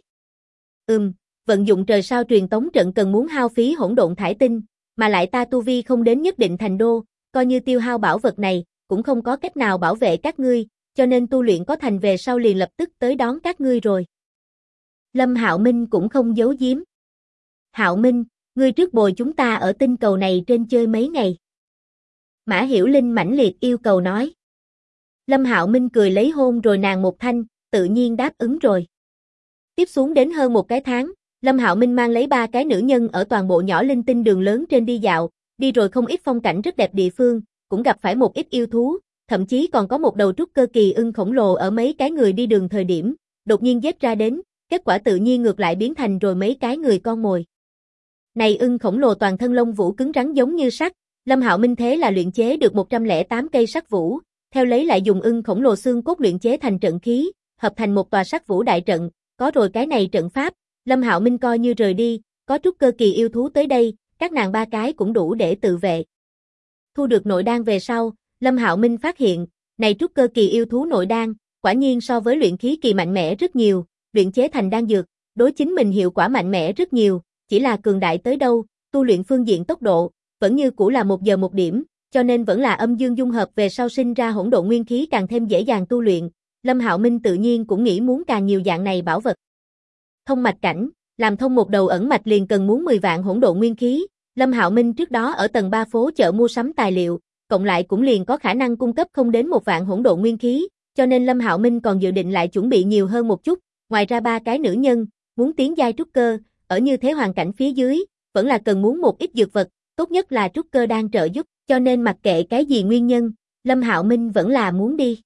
Vận dụng trời sao truyền tống trận cần muốn hao phí hỗn độn thải tinh, mà lại ta tu vi không đến nhất định thành đô, coi như tiêu hao bảo vật này, cũng không có cách nào bảo vệ các ngươi, cho nên tu luyện có thành về sau liền lập tức tới đón các ngươi rồi. Lâm Hạo Minh cũng không giấu giếm. Hạo Minh, ngươi trước bồi chúng ta ở tinh cầu này trên chơi mấy ngày. Mã Hiểu Linh mãnh liệt yêu cầu nói. Lâm Hạo Minh cười lấy hôn rồi nàng một thanh, tự nhiên đáp ứng rồi. Tiếp xuống đến hơn một cái tháng, Lâm Hạo Minh mang lấy 3 cái nữ nhân ở toàn bộ nhỏ linh tinh đường lớn trên đi dạo, đi rồi không ít phong cảnh rất đẹp địa phương, cũng gặp phải một ít yêu thú, thậm chí còn có một đầu trúc cơ kỳ ưng khổng lồ ở mấy cái người đi đường thời điểm, đột nhiên giết ra đến, kết quả tự nhiên ngược lại biến thành rồi mấy cái người con mồi. Này ưng khổng lồ toàn thân lông vũ cứng rắn giống như sắt, Lâm Hạo Minh thế là luyện chế được 108 cây sắt vũ, theo lấy lại dùng ưng khổng lồ xương cốt luyện chế thành trận khí, hợp thành một tòa sắt vũ đại trận, có rồi cái này trận pháp, Lâm Hạo Minh coi như rời đi, có trúc cơ kỳ yêu thú tới đây, các nàng 3 cái cũng đủ để tự vệ. Thu được nội đan về sau, Lâm Hạo Minh phát hiện, này trúc cơ kỳ yêu thú nội đan, quả nhiên so với luyện khí kỳ mạnh mẽ rất nhiều, luyện chế thành đan dược, đối chính mình hiệu quả mạnh mẽ rất nhiều, chỉ là cường đại tới đâu, tu luyện phương diện tốc độ, vẫn như cũ là 1 giờ 1 điểm, cho nên vẫn là âm dương dung hợp về sau sinh ra hỗn độn nguyên khí càng thêm dễ dàng tu luyện, Lâm Hạo Minh tự nhiên cũng nghĩ muốn càng nhiều dạng này bảo vật. Thông mạch cảnh, làm thông một đầu ẩn mạch liền cần muốn 10 vạn hỗn độn nguyên khí, Lâm Hạo Minh trước đó ở tầng 3 phố chợ mua sắm tài liệu, cộng lại cũng liền có khả năng cung cấp không đến 1 vạn hỗn độn nguyên khí, cho nên Lâm Hạo Minh còn dự định lại chuẩn bị nhiều hơn một chút, ngoài ra 3 cái nữ nhân, muốn tiến giai trúc cơ, ở như thế hoàn cảnh phía dưới, vẫn là cần muốn một ít dược vật, tốt nhất là trúc cơ đang trợ giúp, cho nên mặc kệ cái gì nguyên nhân, Lâm Hạo Minh vẫn là muốn đi.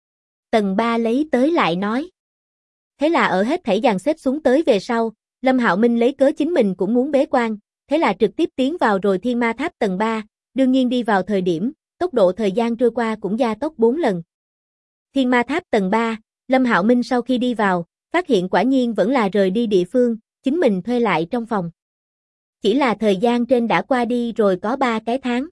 Tầng 3 lấy tới lại nói. Thế là ở hết thảy dàn xếp xuống tới về sau, Lâm Hạo Minh lấy cớ chính mình cũng muốn bế quan, thế là trực tiếp tiến vào rồi Thiên Ma Tháp tầng 3, đương nhiên đi vào thời điểm, tốc độ thời gian trôi qua cũng gia tốc 4 lần. Thiên Ma Tháp tầng 3, Lâm Hạo Minh sau khi đi vào, phát hiện quả nhiên vẫn là rời đi địa phương, chính mình thuê lại trong phòng. Chỉ là thời gian trên đã qua đi rồi có 3 cái tháng.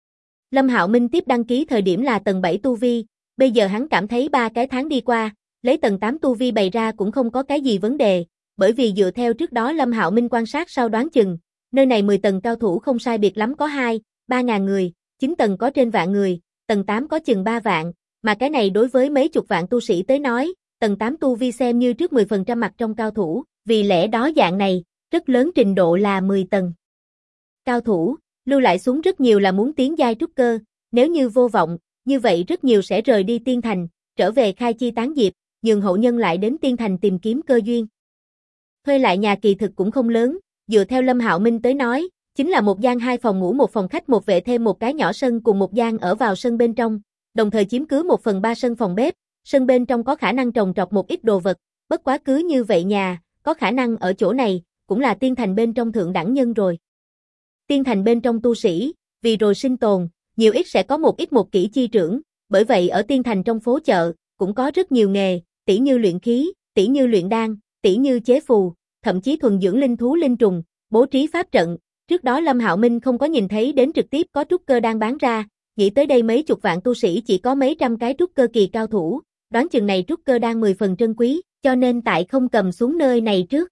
Lâm Hạo Minh tiếp đăng ký thời điểm là tầng 7 tu vi, bây giờ hắn cảm thấy 3 cái tháng đi qua, lấy tầng 8 tu vi bày ra cũng không có cái gì vấn đề, bởi vì dựa theo trước đó Lâm Hạo Minh quan sát sau đoán chừng, nơi này 10 tầng cao thủ không sai biệt lắm có 2-3 ngàn người, 9 tầng có trên vạn người, tầng 8 có chừng 3 vạn, mà cái này đối với mấy chục vạn tu sĩ tới nói, tầng 8 tu vi xem như trước 10% mặt trong cao thủ, vì lẽ đó dạng này, rất lớn trình độ là 10 tầng. Cao thủ, lưu lại xuống rất nhiều là muốn tiến giai trúc cơ, nếu như vô vọng, như vậy rất nhiều sẽ rời đi tiên thành, trở về khai chi tán diệp, nhường hậu nhân lại đến tiên thành tìm kiếm cơ duyên. Thuê lại nhà kỳ thực cũng không lớn, dựa theo Lâm Hạo Minh tới nói, chính là một gian 2 phòng ngủ 1 phòng khách 1 vệ thêm một cái nhỏ sân cùng một gian ở vào sân bên trong, đồng thời chiếm cứ 1/3 sân phòng bếp, sân bên trong có khả năng trồng trọt một ít đồ vật, bất quá cứ như vậy nhà, có khả năng ở chỗ này, cũng là tiên thành bên trong thượng đẳng nhân rồi. Tiên thành bên trong tu sĩ, vì rồi sinh tồn, nhiều ít sẽ có một ít một kỹ chi trưởng, bởi vậy ở tiên thành trong phố chợ, cũng có rất nhiều nghề, tỉ như luyện khí, tỉ như luyện đan, tỉ như chế phù, thậm chí thuần dưỡng linh thú linh trùng, bố trí pháp trận. Trước đó Lâm Hạo Minh không có nhìn thấy đến trực tiếp có trúc cơ đang bán ra, nghĩ tới đây mấy chục vạn tu sĩ chỉ có mấy trăm cái trúc cơ kỳ cao thủ, đoán chừng này trúc cơ đang 10 phần trân quý, cho nên tại không cầm xuống nơi này trước.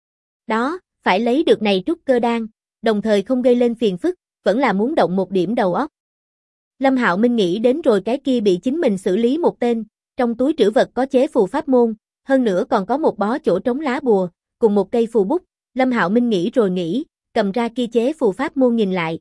Đó, phải lấy được này trúc cơ đan, đồng thời không gây lên phiền phức, vẫn là muốn động một điểm đầu óc. Lâm Hạo Minh nghĩ đến rồi cái kia bị chính mình xử lý một tên, trong túi trữ vật có chế phù pháp môn, hơn nữa còn có một bó chỗ trống lá bùa, cùng một cây phù bút, Lâm Hạo Minh nghĩ rồi nghĩ, cầm ra kia chế phù pháp môn nhìn lại.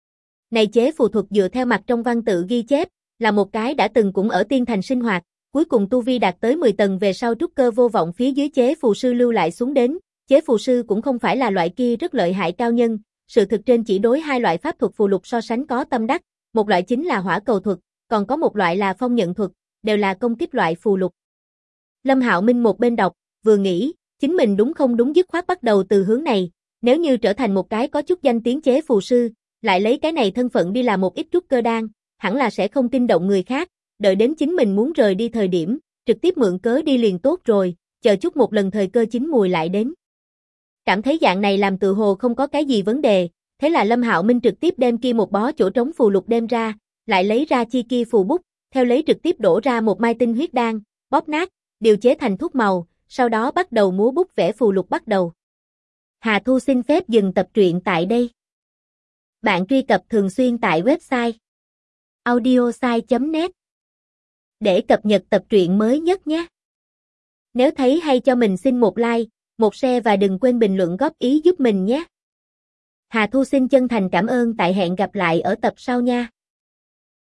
Này chế phù thuật dựa theo mặt trong văn tự ghi chép, là một cái đã từng cũng ở tiên thành sinh hoạt, cuối cùng tu vi đạt tới 10 tầng về sau trúc cơ vô vọng phía dưới chế phù sư lưu lại xuống đến, chế phù sư cũng không phải là loại kia rất lợi hại cao nhân, sự thực trên chỉ đối 2 loại pháp thuật phù lục so sánh có tâm đắc, một loại chính là hỏa cầu thuật, còn có một loại là phong nhận thuật, đều là công kích loại phù lục. Lâm Hạo Minh một bên đọc, vừa nghĩ, chính mình đúng không đúng dứt khoát bắt đầu từ hướng này, nếu như trở thành một cái có chút danh tiếng chế phù sư, lại lấy cái này thân phận đi làm một ít trúc cơ đan, hẳn là sẽ không kinh động người khác, đợi đến chính mình muốn rời đi thời điểm, trực tiếp mượn cớ đi liền tốt rồi, chờ chút một lần thời cơ chín mùi lại đến. Cảm thấy dạng này làm tự hồ không có cái gì vấn đề, thế là Lâm Hạo Minh trực tiếp đem kia một bó chỗ trống phù lục đem ra, lại lấy ra chi kia phù bút, theo lấy trực tiếp đổ ra một mai tinh huyết đan, bóp nát, điều chế thành thuốc màu, sau đó bắt đầu múa bút vẽ phù lục bắt đầu. Hà Thu xin phép dừng tập truyện tại đây. Bạn truy cập thường xuyên tại website audiosai.net để cập nhật tập truyện mới nhất nhé. Nếu thấy hay cho mình xin một like, một share và đừng quên bình luận góp ý giúp mình nhé. Hà Thu xin chân thành cảm ơn, tại hẹn gặp lại ở tập sau nha.